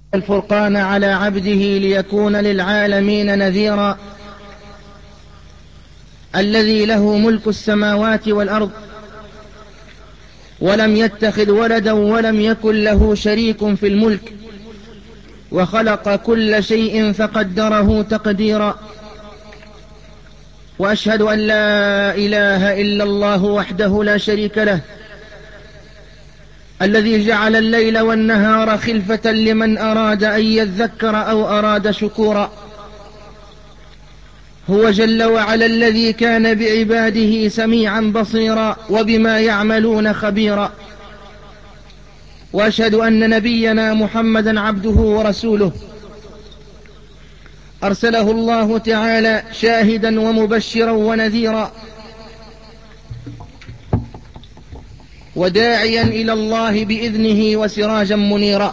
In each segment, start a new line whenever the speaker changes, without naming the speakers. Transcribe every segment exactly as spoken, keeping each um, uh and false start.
الفرقان على عبده ليكون للعالمين نذيرا، الذي له ملك السماوات والأرض ولم يتخذ ولدا ولم يكن له شريك في الملك، وخلق كل شيء فقدره تقديرا. وأشهد أن لا إله إلا الله وحده لا شريك له، الذي جعل الليل والنهار خلفة لمن أراد أن يذكر أو أراد شكورا. هو جل وعلا الذي كان بعباده سميعا بصيرا وبما يعملون خبيرا. وأشهد أن نبينا محمدا عبده ورسوله، أرسله الله تعالى شاهدا ومبشرا ونذيرا، وداعيا إلى الله بإذنه وسراجا منيرا.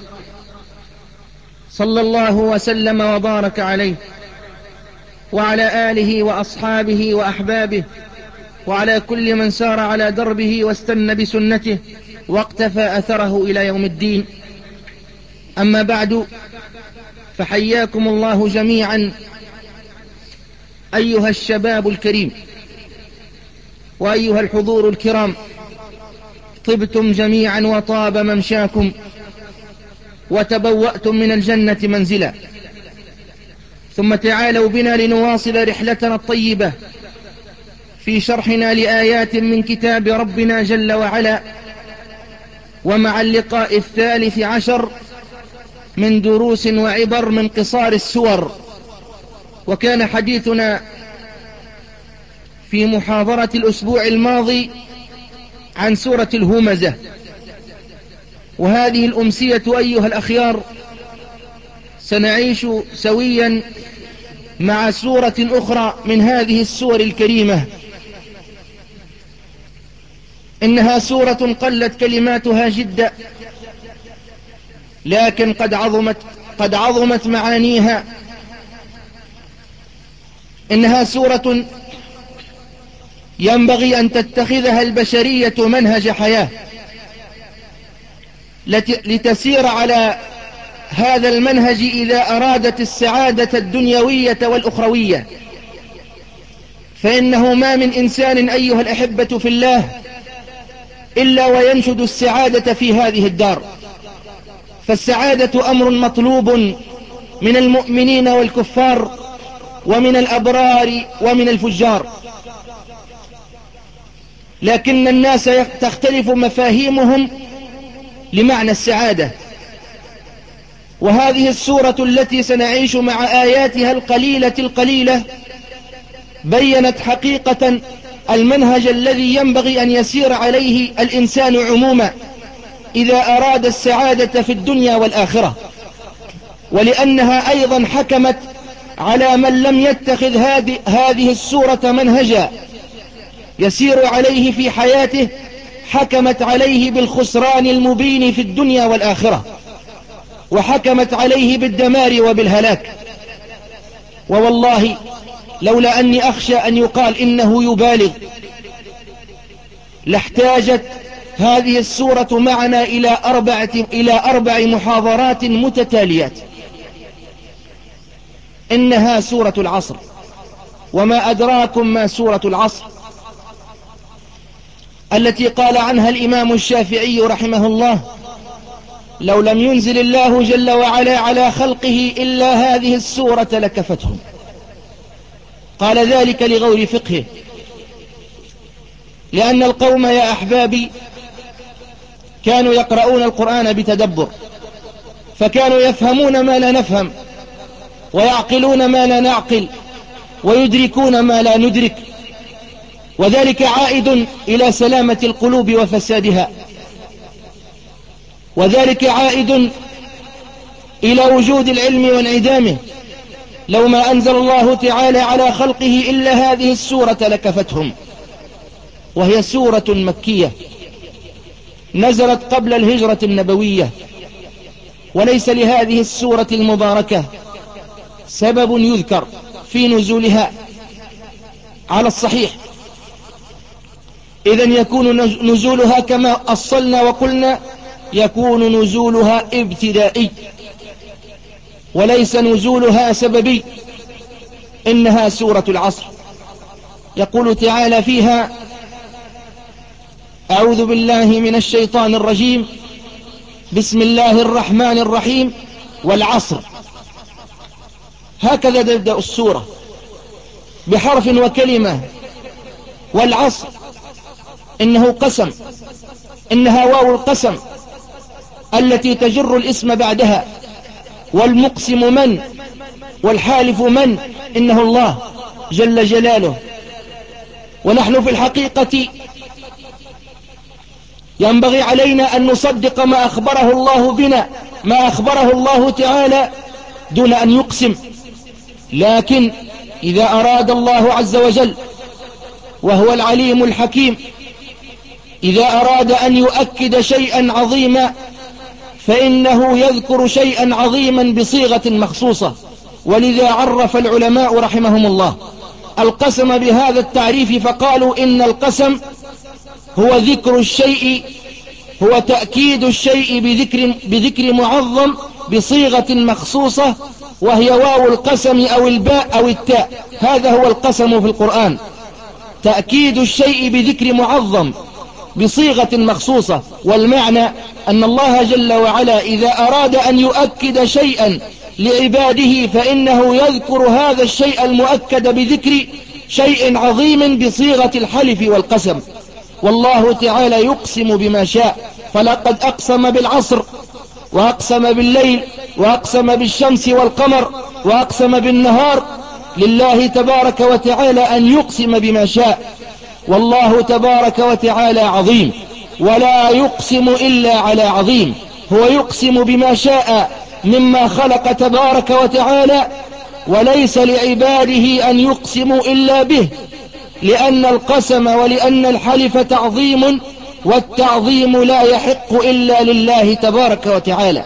صلى الله وسلم وبارك عليه وعلى آله وأصحابه وأحبابه وعلى كل من سار على دربه واستنى بسنته واقتفى أثره إلى يوم الدين. أما بعد، فحياكم الله جميعا أيها الشباب الكريم وأيها الحضور الكرام، طبتم جميعا وطاب ممشاكم وتبوأتم من الجنة منزلا. ثم تعالوا بنا لنواصل رحلتنا الطيبة في شرحنا لآيات من كتاب ربنا جل وعلا، ومع اللقاء الثالث عشر من دروس وعبر من قصار السور. وكان حديثنا في محاضرة الأسبوع الماضي عن سورة الهمزة، وهذه الأمسية أيها الأخيار سنعيش سويا مع سورة أخرى من هذه السور الكريمة. إنها سورة قلت كلماتها جدا، لكن قد عظمت قد عظمت معانيها. إنها سورة ينبغي أن تتخذها البشرية منهج حياة لتسير على هذا المنهج إذا أرادت السعادة الدنيوية والأخروية. فإنه ما من إنسان أيها الأحبة في الله إلا وينشد السعادة في هذه الدار، فالسعادة أمر مطلوب من المؤمنين والكفار ومن الأبرار ومن الفجار، لكن الناس تختلف مفاهيمهم لمعنى السعادة. وهذه السورة التي سنعيش مع آياتها القليلة القليلة بيّنت حقيقة المنهج الذي ينبغي أن يسير عليه الإنسان عموما إذا أراد السعادة في الدنيا والآخرة. ولأنها أيضا حكمت على من لم يتخذ هذه هذه السورة منهجا يسير عليه في حياته، حكمت عليه بالخسران المبين في الدنيا والآخرة، وحكمت عليه بالدمار وبالهلاك. ووالله لولا أني أخشى أن يقال إنه يبالغ لاحتاجت هذه السورة معنا إلى أربعة, إلى أربع محاضرات متتاليات. إنها سورة العصر، وما أدراكم ما سورة العصر التي قال عنها الإمام الشافعي رحمه الله: لو لم ينزل الله جل وعلا على خلقه إلا هذه السورة لكفتهم. قال ذلك لغور فقهه، لأن القوم يا أحبابي كانوا يقرؤون القرآن بتدبر، فكانوا يفهمون ما لا نفهم، ويعقلون ما لا نعقل، ويدركون ما لا ندرك، وذلك عائد إلى سلامة القلوب وفسادها، وذلك عائد إلى وجود العلم وانعدامه. لو ما أنزل الله تعالى على خلقه إلا هذه السورة لكفتهم. وهي سورة مكية نزلت قبل الهجرة النبوية، وليس لهذه السورة المباركة سبب يذكر في نزولها على الصحيح. إذن يكون نزولها كما أصلنا وقلنا، يكون نزولها ابتدائي، وليس نزولها سببي، إنها سورة العصر. يقول تعالى فيها: أعوذ بالله من الشيطان الرجيم، بسم الله الرحمن الرحيم، والعصر. هكذا تبدأ السورة بحرف وكلمة. والعصر إنه قسم، إنها واو القسم التي تجر الاسم بعدها. والمقسم من؟ والحالف من؟ إنه الله جل جلاله. ونحن في الحقيقة ينبغي علينا أن نصدق ما أخبره الله بنا، ما أخبره الله تعالى دون أن يقسم. لكن إذا أراد الله عز وجل، وهو العليم الحكيم، إذا أراد أن يؤكد شيئا عظيما فإنه يذكر شيئا عظيما بصيغة مخصوصة. ولذا عرف العلماء رحمهم الله القسم بهذا التعريف، فقالوا إن القسم هو ذكر الشيء، هو تأكيد الشيء بذكر, بذكر معظم بصيغة مخصوصة، وهي واو القسم أو الباء أو التاء. هذا هو القسم في القرآن، تأكيد الشيء بذكر معظم بصيغة مخصوصة. والمعنى أن الله جل وعلا إذا أراد أن يؤكد شيئا لعباده فإنه يذكر هذا الشيء المؤكد بذكر شيء عظيم بصيغة الحلف والقسم. والله تعالى يقسم بما شاء، فلقد أقسم بالعصر، وأقسم بالليل، وأقسم بالشمس والقمر، وأقسم بالنهار. لله تبارك وتعالى أن يقسم بما شاء. والله تبارك وتعالى عظيم، ولا يقسم إلا على عظيم. هو يقسم بما شاء مما خلق تبارك وتعالى، وليس لعباده أن يقسموا إلا به، لأن القسم ولأن الحلف تعظيم، والتعظيم لا يحق إلا لله تبارك وتعالى.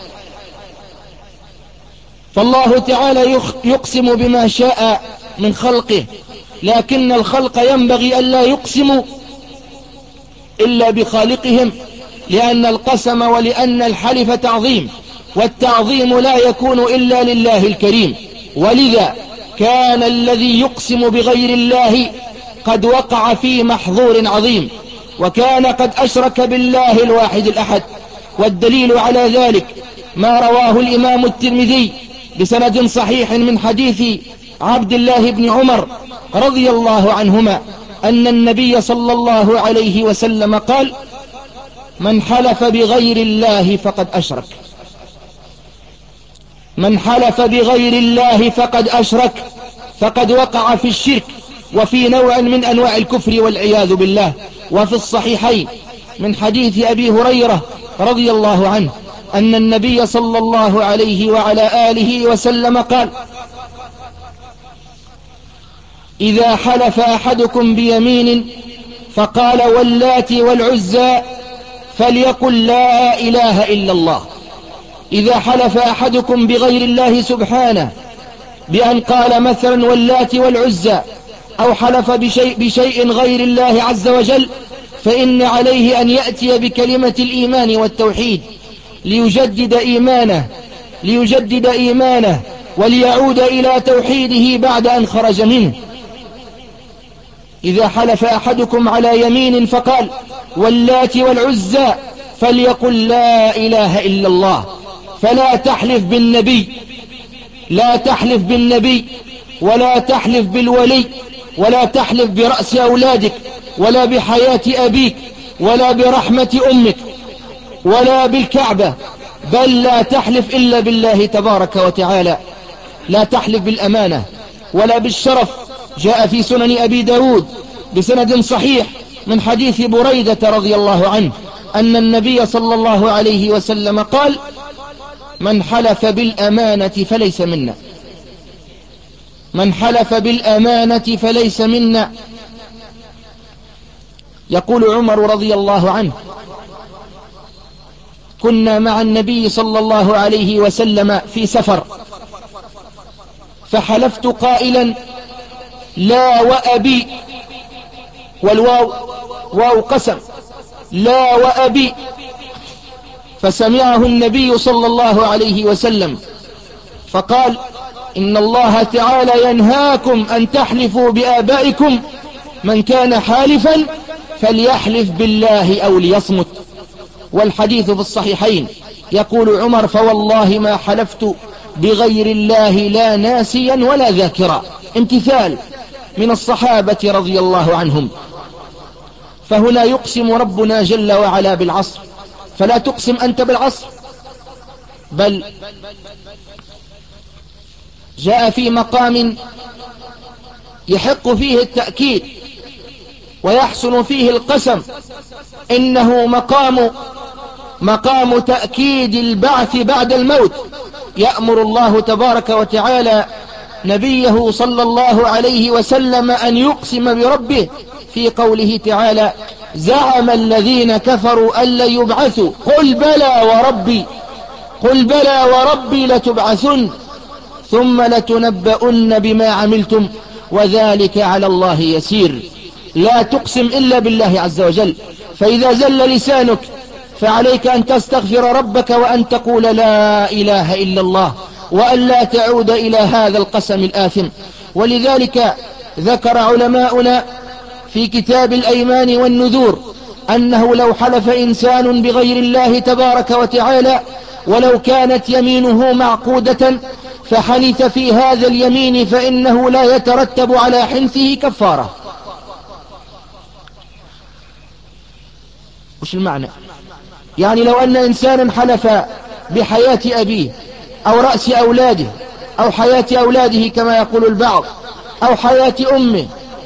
فالله تعالى يقسم بما شاء من خلقه، لكن الخلق ينبغي أن لا يقسموا إلا بخالقهم، لأن القسم ولأن الحلف تعظيم، والتعظيم لا يكون إلا لله الكريم. ولذا كان الذي يقسم بغير الله قد وقع في محظور عظيم، وكان قد أشرك بالله الواحد الأحد. والدليل على ذلك ما رواه الإمام الترمذي بسند صحيح من حديث عبد الله بن عمر رضي الله عنهما أن النبي صلى الله عليه وسلم قال: من حلف بغير الله فقد أشرك. من حلف بغير الله فقد أشرك، فقد وقع في الشرك وفي نوع من أنواع الكفر والعياذ بالله. وفي الصحيحين من حديث أبي هريرة رضي الله عنه أن النبي صلى الله عليه وعلى آله وسلم قال: إذا حلف أحدكم بيمين فقال واللات والعزى فليقل لا إله إلا الله. إذا حلف أحدكم بغير الله سبحانه بأن قال مثلا واللات والعزى، أو حلف بشيء, بشيء غير الله عز وجل، فإن عليه أن يأتي بكلمة الإيمان والتوحيد ليجدد إيمانه ليجدد إيمانه وليعود إلى توحيده بعد أن خرج منه. إذا حلف أحدكم على يمين فقال واللات والعزى فليقل لا إله إلا الله. فلا تحلف بالنبي، لا تحلف بالنبي، ولا تحلف بالولي، ولا تحلف برأس أولادك، ولا بحياة أبيك، ولا برحمة أمك، ولا بالكعبة، بل لا تحلف إلا بالله تبارك وتعالى. لا تحلف بالأمانة ولا بالشرف. جاء في سنن أبي داود بسند صحيح من حديث بريدة رضي الله عنه أن النبي صلى الله عليه وسلم قال: من حلف بالأمانة فليس منا. من حلف بالأمانة فليس منا. يقول عمر رضي الله عنه: كنا مع النبي صلى الله عليه وسلم في سفر، فحلفت قائلا لا وأبي، والواو واو قسم، لا وأبي، فسمعه النبي صلى الله عليه وسلم فقال إن الله تعالى ينهاكم أن تحلفوا بآبائكم، من كان حالفا فليحلف بالله أو ليصمت. والحديث في الصحيحين يقول عمر فوالله ما حلفت بغير الله لا ناسيا ولا ذاكرا، امتثال من الصحابة رضي الله عنهم. فهنا يقسم ربنا جل وعلا بالعصر، فلا تقسم أنت بالعصر، بل جاء في مقام يحق فيه التأكيد ويحسن فيه القسم، إنه مقام مقام تأكيد البعث بعد الموت. يأمر الله تبارك وتعالى نبيه صلى الله عليه وسلم أن يقسم بربه في قوله تعالى زعم الذين كفروا أن لن يبعثوا قل بلى وربي قل بلى وربي لتبعثن ثم لتنبؤن بما عملتم وذلك على الله يسير. لا تقسم إلا بالله عز وجل، فإذا زل لسانك فعليك أن تستغفر ربك وأن تقول لا إله إلا الله، وأن لا تعود إلى هذا القسم الآثم. ولذلك ذكر علماؤنا في كتاب الأيمان والنذور أنه لو حلف إنسان بغير الله تبارك وتعالى ولو كانت يمينه معقودة فحنث في هذا اليمين فإنه لا يترتب على حنثه كفارة. وش المعنى؟ يعني لو أن إنسانا حلف بحياة أبيه أو رأس أولاده أو حياة أولاده كما يقول البعض أو حياة أمه،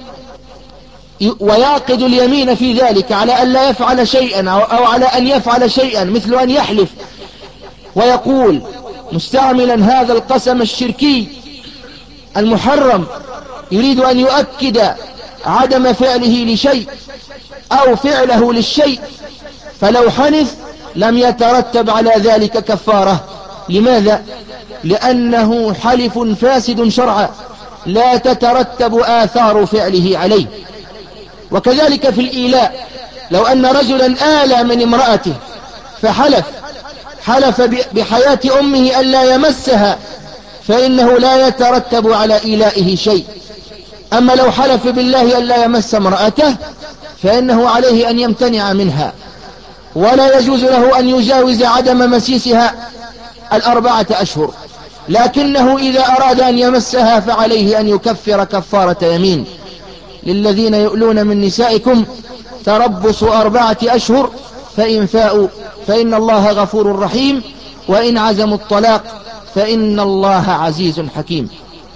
ويعقد اليمين في ذلك على أن لا يفعل شيئا أو على أن يفعل شيئا، مثل أن يحلف ويقول مستعملا هذا القسم الشركي المحرم يريد أن يؤكد عدم فعله لشيء أو فعله للشيء، فلو حنث لم يترتب على ذلك كفارة. لماذا؟ لأنه حلف فاسد شرعا لا تترتب آثار فعله عليه. وكذلك في الإيلاء، لو أن رجلا آلى من امرأته فحلف حلف بحياة أمه ألا يمسها فإنه لا يترتب على إيلائه شيء. أما لو حلف بالله ألا يمس امرأته فإنه عليه أن يمتنع منها، ولا يجوز له أن يجاوز عدم مسيسها الأربعة أشهر، لكنه إذا أراد أن يمسها فعليه أن يكفر كفارة يمين. للذين يؤلون من نسائكم تربص أربعة أشهر فإن فاءوا فإن الله غفور رحيم وإن عزموا الطلاق فإن الله عزيز حكيم،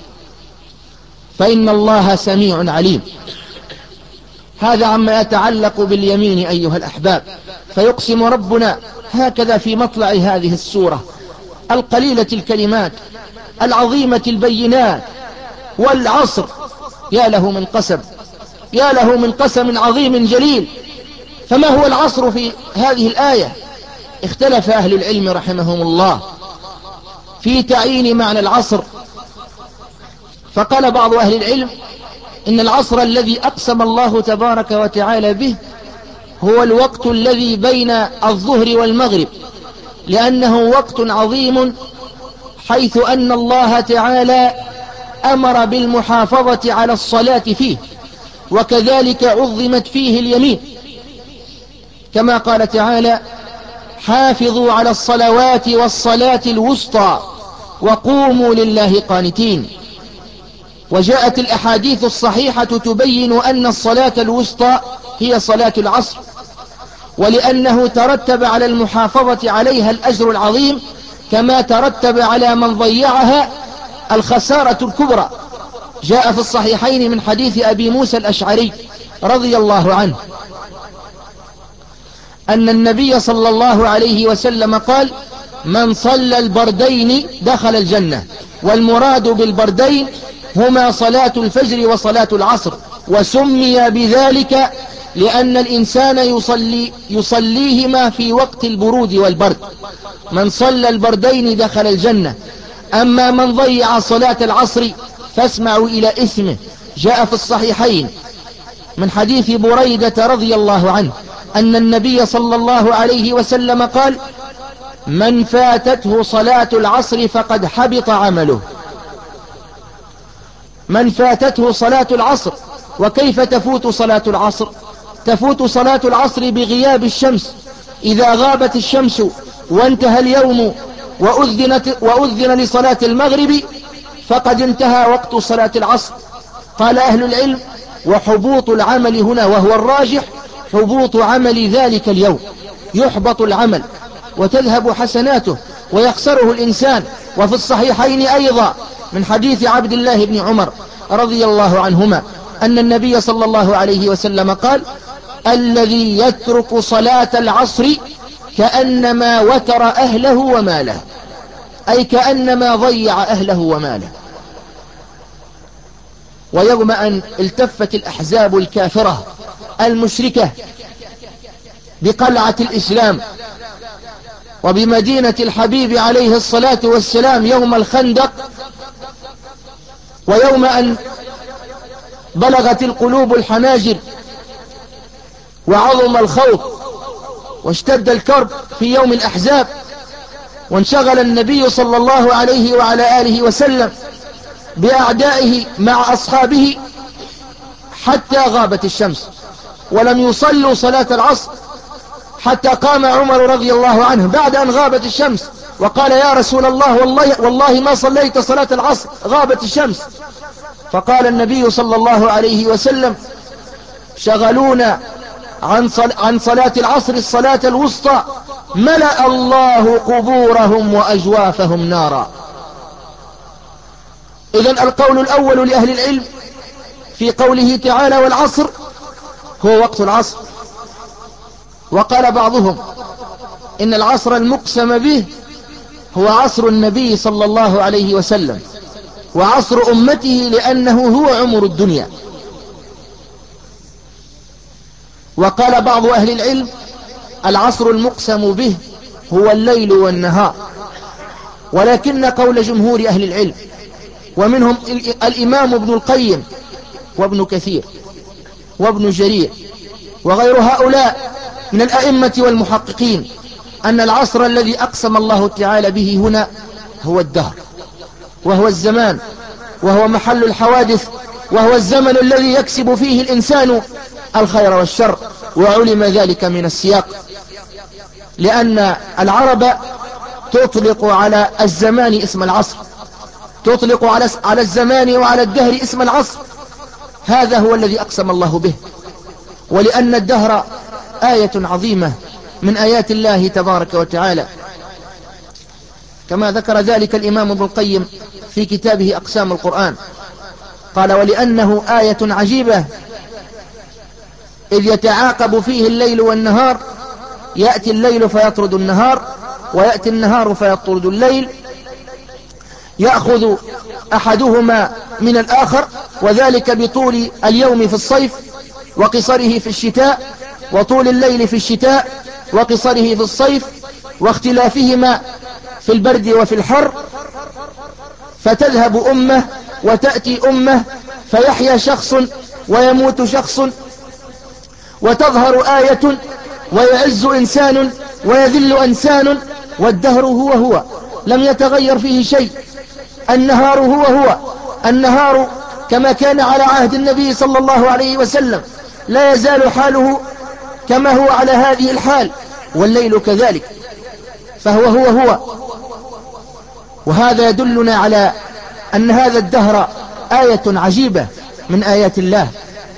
فإن الله سميع عليم. هذا عما يتعلق باليمين أيها الأحباب. فيقسم ربنا هكذا في مطلع هذه السورة القليلة الكلمات العظيمة البينات، والعصر يا له من قسم، يا له من قسم عظيم جليل. فما هو العصر في هذه الآية؟ اختلف أهل العلم رحمهم الله في تعيين معنى العصر، فقال بعض أهل العلم إن العصر الذي أقسم الله تبارك وتعالى به هو الوقت الذي بين الظهر والمغرب، لأنه وقت عظيم، حيث أن الله تعالى أمر بالمحافظة على الصلاة فيه، وكذلك عظمت فيه اليمين، كما قال تعالى حافظوا على الصلوات والصلاة الوسطى وقوموا لله قانتين. وجاءت الأحاديث الصحيحة تبين أن الصلاة الوسطى هي صلاة العصر، ولأنه ترتب على المحافظة عليها الأجر العظيم، كما ترتب على من ضيعها الخسارة الكبرى. جاء في الصحيحين من حديث أبي موسى الأشعري رضي الله عنه أن النبي صلى الله عليه وسلم قال من صلى البردين دخل الجنة. والمراد بالبردين هما صلاة الفجر وصلاة العصر، وسمي بذلك لأن الإنسان يصلي يصليهما في وقت البرود والبرد. من صلى البردين دخل الجنة. أما من ضيع صلاة العصر فاسمعوا إلى اسمه. جاء في الصحيحين من حديث بريدة رضي الله عنه أن النبي صلى الله عليه وسلم قال من فاتته صلاة العصر فقد حبط عمله. من فاتته صلاة العصر. وكيف تفوت صلاة العصر؟ تفوت صلاة العصر بغياب الشمس. إذا غابت الشمس وانتهى اليوم وأذنت وأذن لصلاة المغرب فقد انتهى وقت صلاة العصر. قال أهل العلم: وحبوط العمل هنا، وهو الراجح، حبوط عمل ذلك اليوم، يحبط العمل وتذهب حسناته ويخسره الإنسان. وفي الصحيحين أيضا من حديث عبد الله بن عمر رضي الله عنهما أن النبي صلى الله عليه وسلم قال: الذي يترك صلاة العصر كأنما وتر أهله وماله، أي كأنما ضيع أهله وماله. ويوم أن التفت الأحزاب الكافرة المشركة بقلعة الإسلام وبمدينة الحبيب عليه الصلاة والسلام يوم الخندق، ويوم أن بلغت القلوب الحناجر وعظم الخوف واشتد الكرب في يوم الأحزاب، وانشغل النبي صلى الله عليه وعلى آله وسلم بأعدائه مع أصحابه حتى غابت الشمس، ولم يصلوا صلاة العصر حتى قام عمر رضي الله عنه بعد أن غابت الشمس وقال: يا رسول الله، والله, والله ما صليت صلاة العصر، غابت الشمس. فقال النبي صلى الله عليه وسلم: شغلونا عن, صل... عن صلاة العصر الصلاة الوسطى، ملأ الله قبورهم وأجوافهم نارا. إذن القول الأول لأهل العلم في قوله تعالى: والعصر، هو وقت العصر. وقال بعضهم إن العصر المقسم به هو عصر النبي صلى الله عليه وسلم وعصر أمته، لأنه هو عمر الدنيا. وقال بعض أهل العلم: العصر المقسم به هو الليل والنهار. ولكن قول جمهور أهل العلم ومنهم الإمام ابن القيم وابن كثير وابن جرير وغير هؤلاء من الأئمة والمحققين أن العصر الذي أقسم الله تعالى به هنا هو الدهر، وهو الزمان، وهو محل الحوادث، وهو الزمن الذي يكسب فيه الإنسان الخير والشر. وعلم ذلك من السياق، لأن العرب تطلق على الزمان اسم العصر، تطلق على على الزمان وعلى الدهر اسم العصر. هذا هو الذي أقسم الله به. ولأن الدهر آية عظيمة من آيات الله تبارك وتعالى، كما ذكر ذلك الإمام ابن القيم في كتابه أقسام القرآن. قال: ولأنه آية عجيبة إذ يتعاقب فيه الليل والنهار، يأتي الليل فيطرد النهار، ويأتي النهار فيطرد الليل، يأخذ أحدهما من الآخر، وذلك بطول اليوم في الصيف وقصره في الشتاء، وطول الليل في الشتاء وقصره في الصيف، واختلافهما في البرد وفي الحر. فتذهب أمة وتأتي أمة، فيحيا شخص ويموت شخص، وتظهر آية ويعز إنسان ويذل إنسان، والدهر هو هو، لم يتغير فيه شيء. النهار هو هو، النهار كما كان على عهد النبي صلى الله عليه وسلم، لا يزال حاله كما هو على هذه الحال، والليل كذلك، فهو هو هو. وهذا يدلنا على أن هذا الدهر آية عجيبة من آيات الله،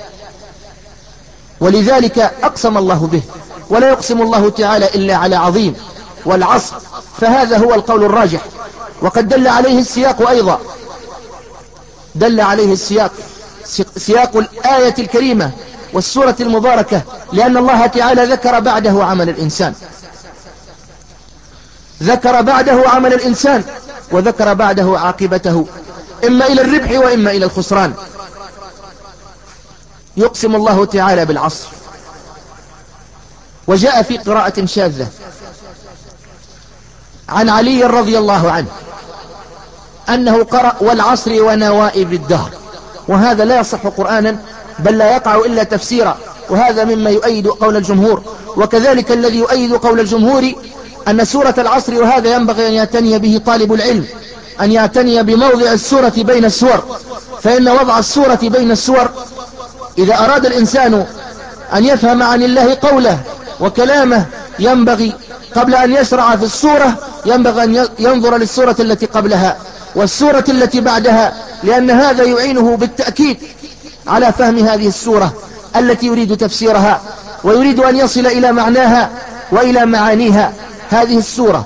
ولذلك أقسم الله به، ولا يقسم الله تعالى إلا على عظيم. والعصر، فهذا هو القول الراجح. وقد دل عليه السياق أيضا، دل عليه السياق، سياق الآية الكريمة والسورة المباركة، لأن الله تعالى ذكر بعده عمل الإنسان، ذكر بعده عمل الإنسان، وذكر بعده عاقبته، إما إلى الربح وإما إلى الخسران. يقسم الله تعالى بالعصر. وجاء في قراءة شاذة عن علي رضي الله عنه أنه قرأ: والعصر ونوائب الدهر، وهذا لا يصح قرآنا، بل لا يقع إلا تفسيرا، وهذا مما يؤيد قول الجمهور. وكذلك الذي يؤيد قول الجمهور أن سورة العصر، وهذا ينبغي أن يعتني به طالب العلم، أن يعتني بموضع السورة بين السور، فإن وضع السورة بين السور إذا أراد الإنسان أن يفهم عن الله قوله وكلامه ينبغي قبل أن يشرع في السورة ينبغي أن ينظر للسورة التي قبلها والسورة التي بعدها، لأن هذا يعينه بالتأكيد على فهم هذه السورة التي يريد تفسيرها ويريد أن يصل إلى معناها وإلى معانيها. هذه السورة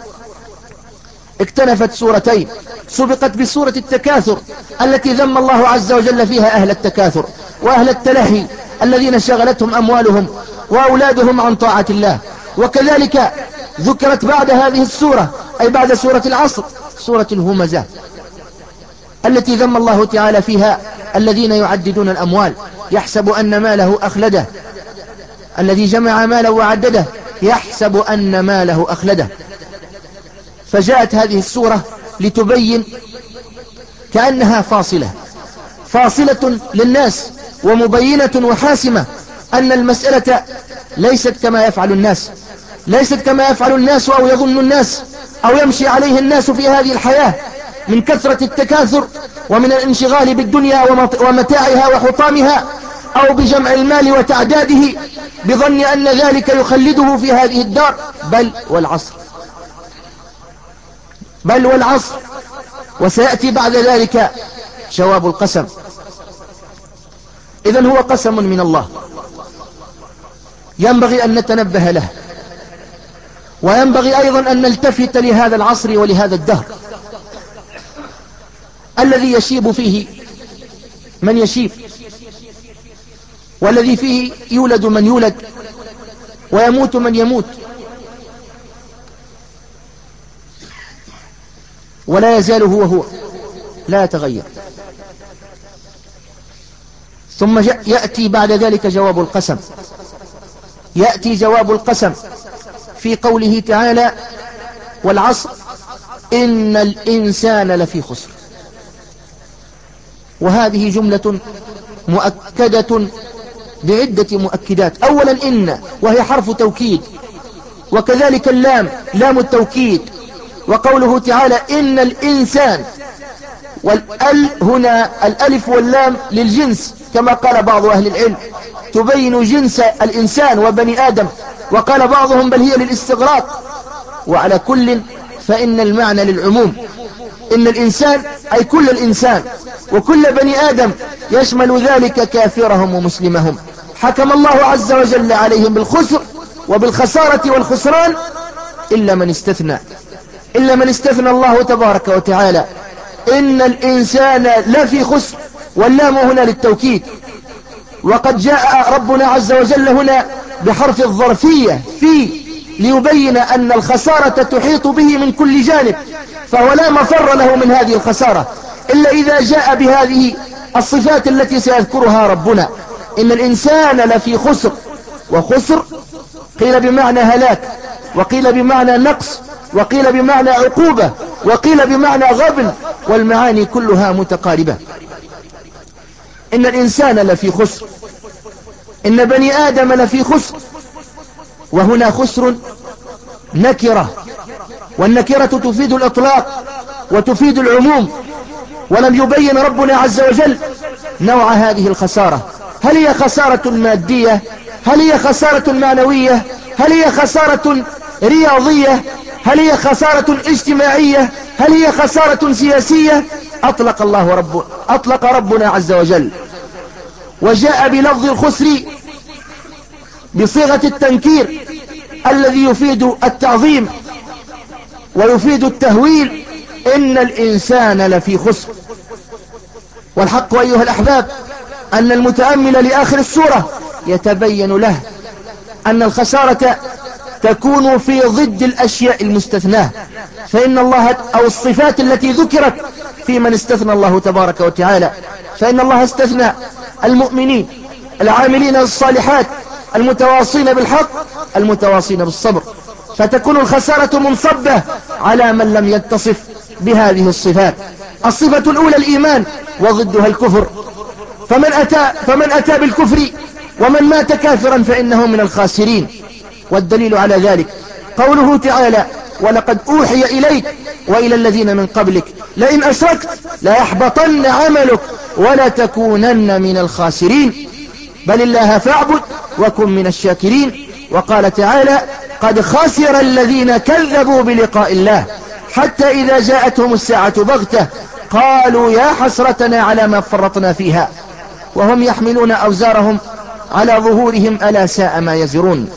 اكتنفت سورتين، سبقت بسورة التكاثر التي ذم الله عز وجل فيها أهل التكاثر وأهل التلهي الذين شغلتهم أموالهم وأولادهم عن طاعة الله. وكذلك ذكرت بعد هذه السورة أي بعد سورة العصر سورة الهمزة التي ذم الله تعالى فيها الذين يعددون الأموال يحسب أن ماله أخلده، الذي جمع ماله وعدده يحسب أن ماله أخلده. فجاءت هذه السورة لتبين كأنها فاصلة فاصلة للناس ومبينة وحاسمة أن المسألة ليست كما يفعل الناس، ليست كما يفعل الناس أو يظن الناس أو يمشي عليه الناس في هذه الحياة من كثرة التكاثر ومن الانشغال بالدنيا ومتاعها وحطامها، أو بجمع المال وتعداده بظن أن ذلك يخلده في هذه الدار. بل والعصر بل والعصر وسيأتي بعد ذلك جواب القسم. إذن هو قسم من الله ينبغي أن نتنبه له، وينبغي أيضا أن نلتفت لهذا العصر ولهذا الدهر الذي يشيب فيه من يشيب، والذي فيه يولد من يولد ويموت من يموت، ولا يزال هو هو لا يتغير. ثم يأتي بعد ذلك جواب القسم. يأتي جواب القسم في قوله تعالى: والعصر إن الإنسان لفي خسر. وهذه جملة مؤكدة بعدة مؤكدات. أولا إن، وهي حرف توكيد، وكذلك اللام لام التوكيد. وقوله تعالى إن الإنسان، والأل هنا الألف واللام للجنس كما قال بعض أهل العلم، تبين جنس الإنسان وبني آدم، وقال بعضهم بل هي للاستغراق. وعلى كل فإن المعنى للعموم، إن الإنسان أي كل الإنسان وكل بني آدم، يشمل ذلك كافرهم ومسلمهم. حكم الله عز وجل عليهم بالخسر وبالخسارة والخسران إلا من استثنى، إلا من استثنى الله تبارك وتعالى. إن الإنسان لفي خسر، واللام هنا للتوكيد. وقد جاء ربنا عز وجل هنا بحرف الظرفية في ليبين أن الخسارة تحيط به من كل جانب، فهو لا مفر له من هذه الخسارة إلا إذا جاء بهذه الصفات التي سيذكرها ربنا. إن الإنسان لفي خسر، وخسر قيل بمعنى هلاك، وقيل بمعنى نقص، وقيل بمعنى عقوبة، وقيل بمعنى غبن، والمعاني كلها متقاربة. إن الإنسان لفي خسر، إن بني آدم لفي خسر. وهنا خسر نكرة، والنكرة تفيد الإطلاق وتفيد العموم، ولم يبين ربنا عز وجل نوع هذه الخسارة. هل هي خسارة مادية؟ هل هي خسارة معنوية؟ هل هي خسارة رياضية؟ هل هي خسارة اجتماعية؟ هل هي خسارة سياسية؟ أطلق الله رب أطلق ربنا عز وجل، وجاء بلفظ الخسر بصيغة التنكير الذي يفيد التعظيم ويفيد التهويل. إن الإنسان لفي خسر. والحق أيها الأحباب أن المتأمل لآخر السورة يتبين له أن الخسارة تكون في ضد الأشياء المستثناة، فإن الله أو الصفات التي ذكرت في من استثنى الله تبارك وتعالى، فإن الله استثنى المؤمنين العاملين الصالحات المتواصين بالحق المتواصين بالصبر، فتكون الخسارة منصبة على من لم يتصف بهذه الصفات. الصفة الأولى الإيمان، وضدها الكفر. فمن أتى, فمن أتى بالكفر ومن مات كافرا فإنه من الخاسرين. والدليل على ذلك قوله تعالى ولقد أوحي إليك وإلى الذين من قبلك لئن أشركت ليحبطن عملك ولتكونن من الخاسرين بل الله فاعبد وكن من الشاكرين. وقال تعالى قد خسر الذين كذبوا بلقاء الله حتى إذا جاءتهم الساعة بغتة قالوا يا حسرتنا على ما فرطنا فيها وهم يحملون أوزارهم على ظهورهم ألا ساء ما يزرون.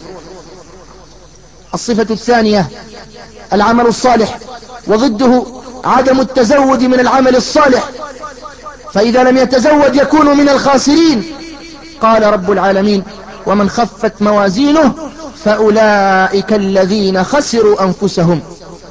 الصفة الثانية العمل الصالح وضده عدم التزود من العمل الصالح، فإذا لم يتزود يكون من الخاسرين. قال رب العالمين ومن خفت موازينه فأولئك الذين خسروا أنفسهم،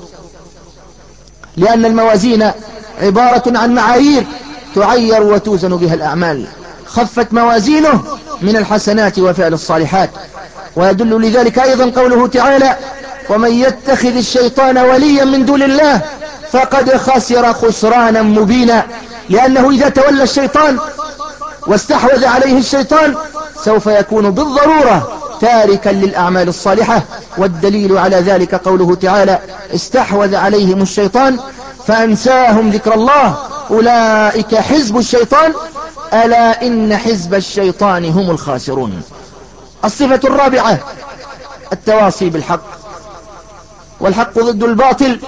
لأن الموازين عبارة عن معايير تعير وتوزن بها الأعمال. خفت موازينه من الحسنات وفعل الصالحات. ويدل لذلك أيضا قوله تعالى ومن يتخذ الشيطان وليا من دون الله فقد خسر خسرانا مبينا، لأنه إذا تولى الشيطان واستحوذ عليه الشيطان سوف يكون بالضرورة تاركا للأعمال الصالحة. والدليل على ذلك قوله تعالى استحوذ عليهم الشيطان فأنساهم ذكر الله أولئك حزب الشيطان ألا إن حزب الشيطان هم الخاسرون. الصفة الرابعة التواصي بالحق والحق ضد الباطل.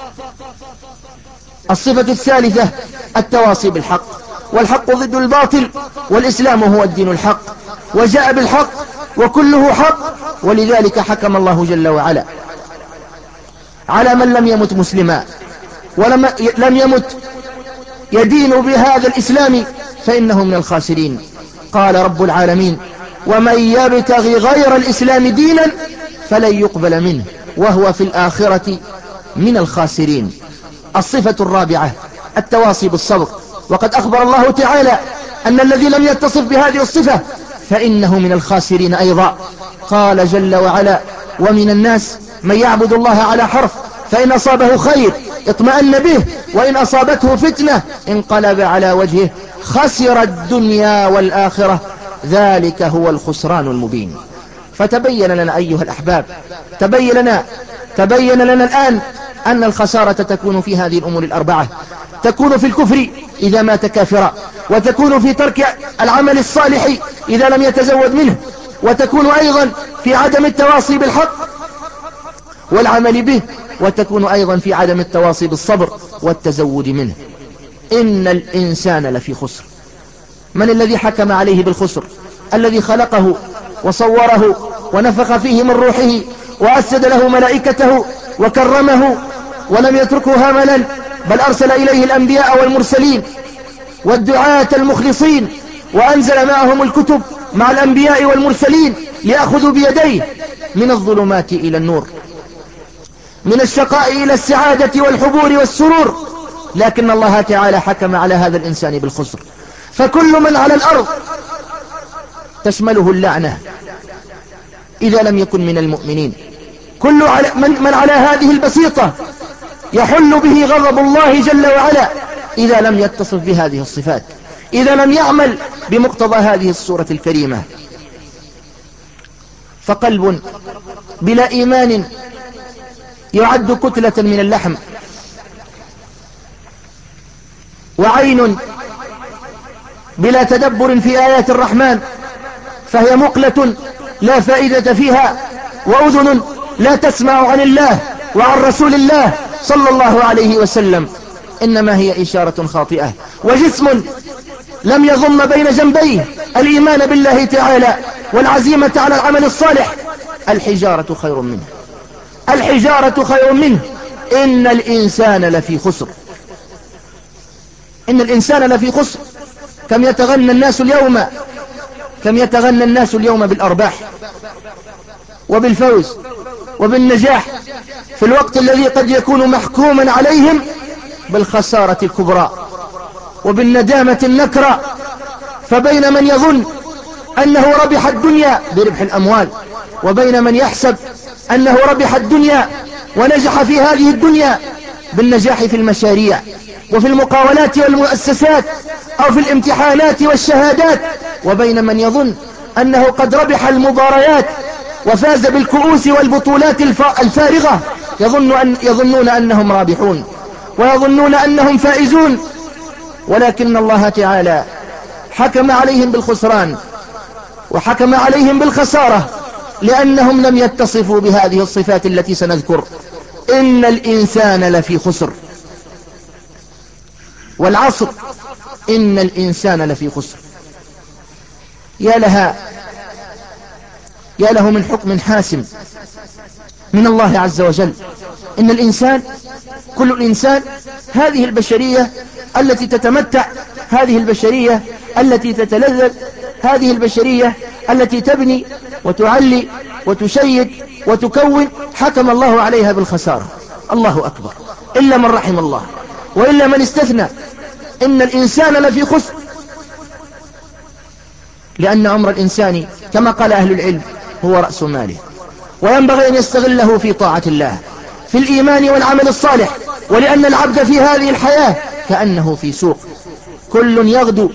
الصفة الثالثة التواصي بالحق والحق ضد الباطل، والإسلام هو الدين الحق وجاء بالحق وكله حق، ولذلك حكم الله جل وعلا على من لم يمت مسلما ولم لم يمت يدين بهذا الإسلام فإنه من الخاسرين. قال رب العالمين ومن يبتغي غير الإسلام دينا فلن يقبل منه وهو في الآخرة من الخاسرين. الصفة الرابعة التواصي بالصبر، وقد أخبر الله تعالى أن الذي لم يتصف بهذه الصفة فإنه من الخاسرين أيضا. قال جل وعلا ومن الناس من يعبد الله على حرف فإن أصابه خير اطمأن به وإن أصابته فتنة انقلب على وجهه خسر الدنيا والآخرة ذلك هو الخسران المبين. فتبين لنا أيها الأحباب تبين لنا, تبين لنا الآن أن الخسارة تكون في هذه الأمور الأربعة، تكون في الكفر إذا مات كافرا، وتكون في ترك العمل الصالح إذا لم يتزود منه، وتكون أيضا في عدم التواصي بالحق والعمل به، وتكون أيضا في عدم التواصي بالصبر والتزود منه. إن الإنسان لفي خسر. من الذي حكم عليه بالخسر؟ الذي خلقه وصوره ونفخ فيه من روحه وأسد له ملائكته وكرمه ولم يتركه هملا، بل أرسل إليه الأنبياء والمرسلين والدعاة المخلصين، وأنزل معهم الكتب مع الأنبياء والمرسلين ليأخذوا بيديه من الظلمات إلى النور، من الشقاء إلى السعادة والحبور والسرور. لكن الله تعالى حكم على هذا الإنسان بالخسر. فكل من على الأرض تشمله اللعنة إذا لم يكن من المؤمنين. كل على من, من على هذه البسيطة يحل به غضب الله جل وعلا إذا لم يتصف بهذه الصفات، إذا لم يعمل بمقتضى هذه السورة الكريمة. فقلب بلا إيمان يعد كتلة من اللحم، وعين بلا تدبر في آيات الرحمن فهي مقلة لا فائدة فيها، وأذن لا تسمع عن الله وعن رسول الله صلى الله عليه وسلم إنما هي إشارة خاطئة، وجسم لم يضم بين جنبيه الإيمان بالله تعالى والعزيمة على العمل الصالح الحجارة خير منه، الحجارة خير منه. إن الإنسان لفي خسر، إن الإنسان لفي خسر. كم يتغنى الناس اليوم كم يتغنى الناس اليوم بالأرباح وبالفوز وبالنجاح في الوقت الذي قد يكون محكوما عليهم بالخسارة الكبرى وبالندامة النكرة. فبين من يظن أنه ربح الدنيا بربح الأموال، وبين من يحسب أنه ربح الدنيا ونجح في هذه الدنيا بالنجاح في المشاريع وفي المقاولات والمؤسسات أو في الامتحانات والشهادات، وبين من يظن أنه قد ربح المباريات وفاز بالكؤوس والبطولات الفارغة يظن أن يظنون أنهم رابحون ويظنون أنهم فائزون، ولكن الله تعالى حكم عليهم بالخسران وحكم عليهم بالخسارة لأنهم لم يتصفوا بهذه الصفات التي سنذكر. إن الإنسان لفي خسر، والعصر إن الإنسان لفي خسر. يا لها يا له من حكم حاسم من الله عز وجل. إن الإنسان، كل الإنسان، هذه البشرية التي تتمتع، هذه البشرية التي تتلذذ، هذه البشرية التي تبني وتعلي وتشيد وتكون، حكم الله عليها بالخسارة. الله أكبر، إلا من رحم الله وإلا من استثنى. إن الإنسان لفي خسر، لأن عمر الإنسان كما قال أهل العلم هو رأس ماله، وينبغي أن يستغله في طاعة الله، في الإيمان والعمل الصالح. ولأن العبد في هذه الحياة كأنه في سوق، كل يغدو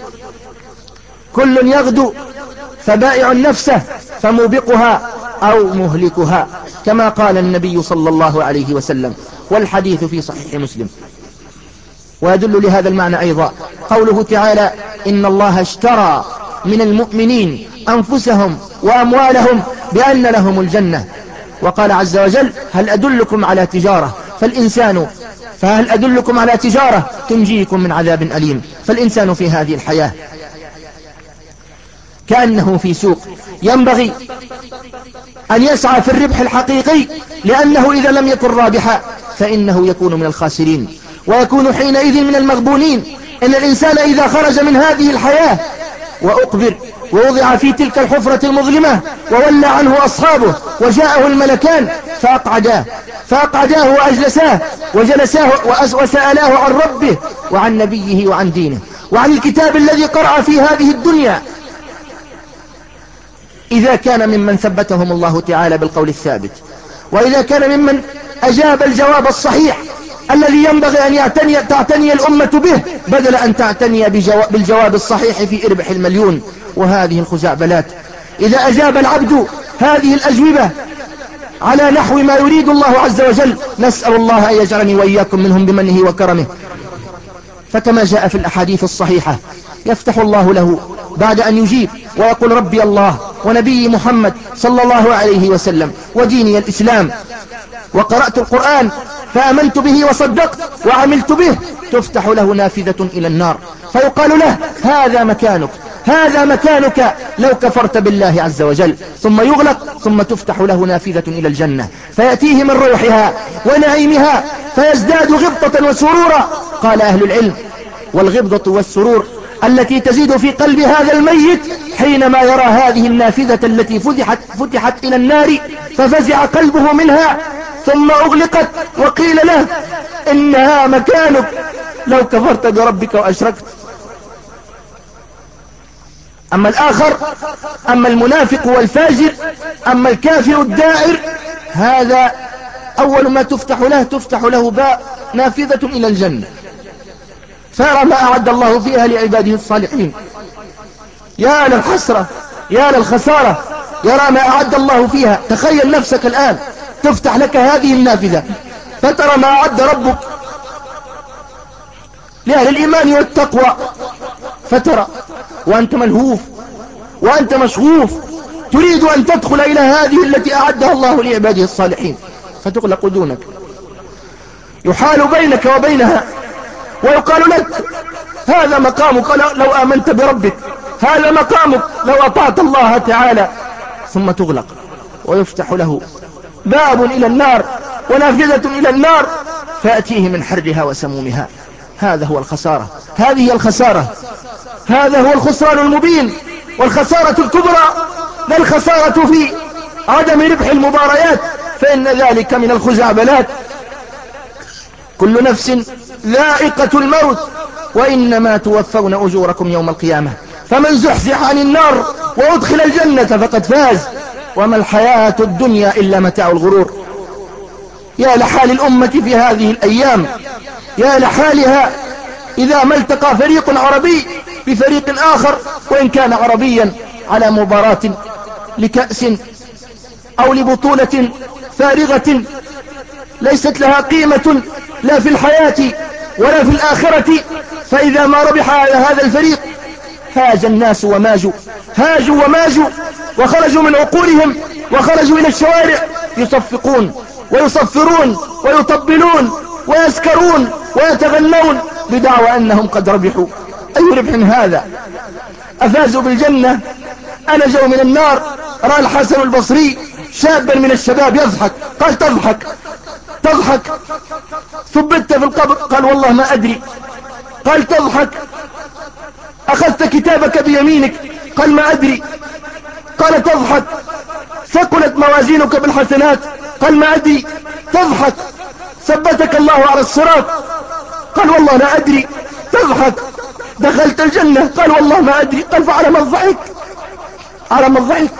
كل يغدو فبائع نفسه فموبقها أو مهلكها، كما قال النبي صلى الله عليه وسلم، والحديث في صحيح مسلم. ويدل لهذا المعنى أيضا قوله تعالى: إن الله اشترى من المؤمنين أنفسهم وأموالهم بأن لهم الجنة. وقال عز وجل: هل أدلكم على تجارة فالإنسان فهل أدلكم على تجارة تنجيكم من عذاب أليم. فالإنسان في هذه الحياة كأنه في سوق، ينبغي أن يسعى في الربح الحقيقي، لأنه إذا لم يكن رابحا فإنه يكون من الخاسرين ويكون حينئذ من المغبونين. إن الإنسان إذا خرج من هذه الحياة وأقبر ووضع في تلك الحفرة المظلمة وولى عنه أصحابه وجاءه الملكان فأقعداه فأقعداه وأجلساه وجلساه وسألاه عن ربه وعن نبيه وعن دينه وعن الكتاب الذي قرأ في هذه الدنيا. إذا كان ممن ثبتهم الله تعالى بالقول الثابت، وإذا كان ممن أجاب الجواب الصحيح الذي ينبغي أن يعتني تعتني الأمة به، بدل أن تعتني بالجواب الصحيح في إربح المليون وهذه الخزعبلات. إذا أجاب العبد هذه الأجوبة على نحو ما يريد الله عز وجل، نسأل الله أن يجعلني وإياكم منهم بمنه وكرمه. فكما جاء في الأحاديث الصحيحة، يفتح الله له بعد أن يجيب ويقول: ربي الله ونبي محمد صلى الله عليه وسلم وديني الإسلام، وقرأت القرآن فآمنت به وصدقت وعملت به، تفتح له نافذة إلى النار فيقال له: هذا مكانك هذا مكانك لو كفرت بالله عز وجل. ثم يغلق، ثم تفتح له نافذة إلى الجنة فيأتيه من روحها ونعيمها فيزداد غبطة وسرورا. قال أهل العلم: والغبطة والسرور التي تزيد في قلب هذا الميت حينما يرى هذه النافذة التي فتحت, فتحت إلى النار ففزع قلبه منها، ثم أغلقت وقيل له: إنها مكانك لو كفرت بربك وأشركت. أما الآخر، أما المنافق والفاجر، أما الكافر الدائر، هذا أول ما تفتح له تفتح له باب نافذة إلى الجنة، فيرى ما أعد الله فيها لعباده الصالحين. يا للحسرة، يا للخسارة، يرى ما أعد الله فيها. تخيل نفسك الآن تفتح لك هذه النافذة فترى ما أعد ربك لأهل الإيمان والتقوى، فترى وأنت ملهوف وأنت مشغوف تريد أن تدخل إلى هذه التي أعدها الله لعباده الصالحين، فتغلق دونك، يحال بينك وبينها ويقال لك: هذا مقامك لو آمنت بربك، هذا مقامك لو أطعت الله تعالى. ثم تغلق ويفتح له باب إلى النار ونافذة إلى النار فيأتيه من حرها وسمومها. هذا هو الخسارة، هذه هي الخسارة، هذا هو الخسران المبين والخسارة الكبرى. لا الخسارة في عدم ربح المباريات، فإن ذلك من الخزعبلات. كل نفس ذائقة الموت وإنما توفون أجوركم يوم القيامة، فمن زحزح عن النار وأدخل الجنة فقد فاز، وما الحياة الدنيا إلا متاع الغرور. يا لحال الأمة في هذه الأيام، يا لحالها إذا ما التقى فريق عربي بفريق آخر وإن كان عربيا على مباراة لكأس أو لبطولة فارغة ليست لها قيمة لا في الحياة ولا في الآخرة. فإذا ما ربح على هذا الفريق هاج الناس وماجوا، هاجوا وماجوا وخرجوا من عقولهم وخرجوا إلى الشوارع يصفقون ويصفرون ويطبلون ويسكرون ويتغنون بدعوى أنهم قد ربحوا. أي ربح هذا؟ أفازوا بالجنة أنجوا من النار. رأى الحسن البصري شابا من الشباب يضحك، قال تضحك تضحك ثبت في القبر؟ قال والله ما أدري. قال تضحك أخذت كتابك بيمينك؟ قال ما أدري. قال تضحك ثقلت موازينك بالحسنات؟ قال ما أدري. تضحك ثبتك الله على الصراط؟ قال والله لا أدري. تضحك دخلت الجنة؟ قال والله ما أدري. قال فعلى ما الضحك؟ على ما الضحك؟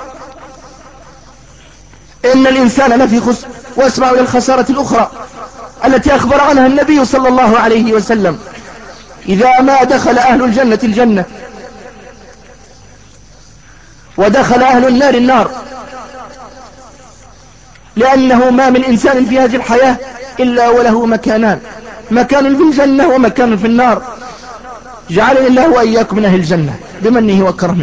إن الإنسان لفي خسر. واسمعوا إلى الخسارة الأخرى التي أخبر عنها النبي صلى الله عليه وسلم: إذا ما دخل أهل الجنة الجنة ودخل أهل النار النار، لأنه ما من إنسان في هذه الحياة إلا وله مكانان، مكان في الجنة ومكان في النار. جعلني الله وإياكم من أهل الجنة بمنه وكرمه.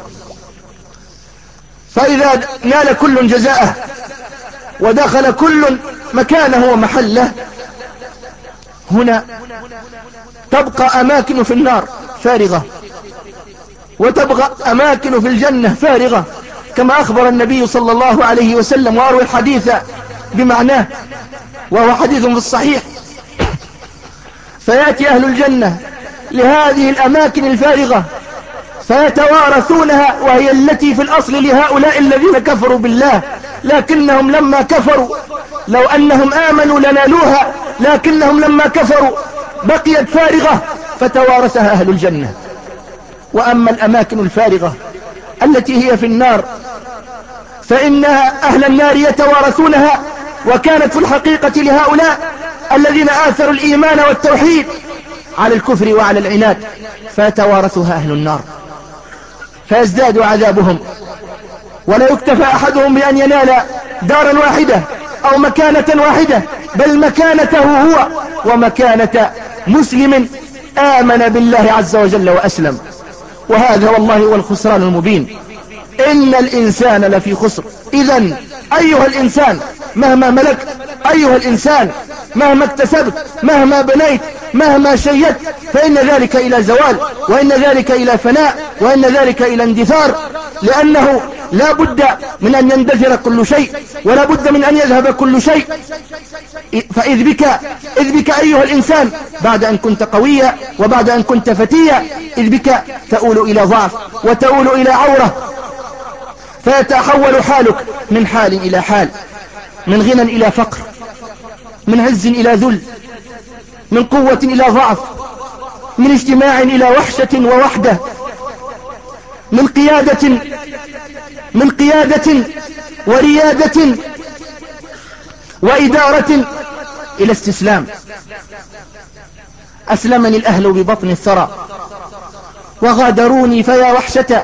فإذا نال كل جزاءه ودخل كل مكانه ومحله، هنا تبقى أماكن في النار فارغة وتبقى أماكن في الجنة فارغة، كما أخبر النبي صلى الله عليه وسلم وأروي الحديث بمعناه وهو حديث في الصحيح. فيأتي أهل الجنة لهذه الأماكن الفارغة فيتوارثونها، وهي التي في الأصل لهؤلاء الذين كفروا بالله، لكنهم لما كفروا لو أنهم آمنوا لنالوها، لكنهم لما كفروا بقيت فارغة فتوارثها أهل الجنة. وأما الأماكن الفارغة التي هي في النار فإن أهل النار يتوارثونها، وكانت في الحقيقة لهؤلاء الذين آثروا الإيمان والتوحيد على الكفر وعلى العناد، فيتوارثها أهل النار فيزداد عذابهم. ولا يكتفى أحدهم بأن ينال دارا واحدة أو مكانة واحدة، بل مكانته هو ومكانة مسلم آمن بالله عز وجل وأسلم. وهذا والله هو الخسران المبين. إن الإنسان لفي خسر. إذن أيها الإنسان مهما ملكت، أيها الإنسان مهما اكتسبت، مهما بنيت، مهما شيدت، فإن ذلك إلى زوال، وإن ذلك إلى فناء، وإن ذلك إلى اندثار، لأنه لا بد من أن يندثر كل شيء، ولا بد من أن يذهب كل شيء. فإذ بك, إذ بك أيها الإنسان بعد أن كنت قويا وبعد أن كنت فتيا، إذ بك تؤول إلى ضعف وتؤول إلى عورة، فيتحول حالك من حال إلى حال، من غنى إلى فقر، من عز إلى ذل، من قوة إلى ضعف، من اجتماع إلى وحشة ووحدة، من قيادة من قيادة وريادة وإدارة إلى استسلام. أسلمني الأهل ببطن الثرى وغادروني فيا وحشة،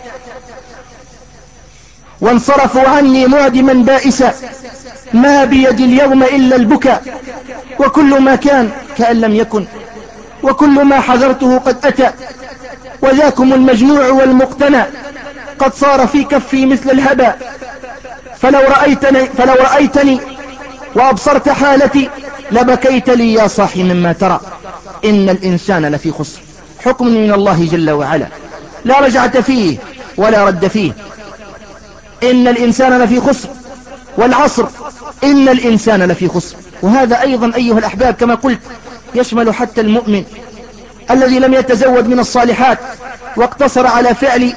وانصرفوا عني معدما بائسا، ما بيدي اليوم إلا البكاء، وكل ما كان كأن لم يكن، وكل ما حذرته قد أتى، وذاكم المجموع والمقتنى قد صار في كفي مثل الهبى. فلو رأيتني, فلو رأيتني وأبصرت حالتي لبكيت لي يا صاحي مما ترى. إن الإنسان لفي خسر. حكم من الله جل وعلا لا رجعة فيه ولا رد فيه. إن الإنسان لفي خسر، والعصر إن الإنسان لفي خسر. وهذا أيضا أيها الأحباب كما قلت يشمل حتى المؤمن الذي لم يتزود من الصالحات واقتصر على فعل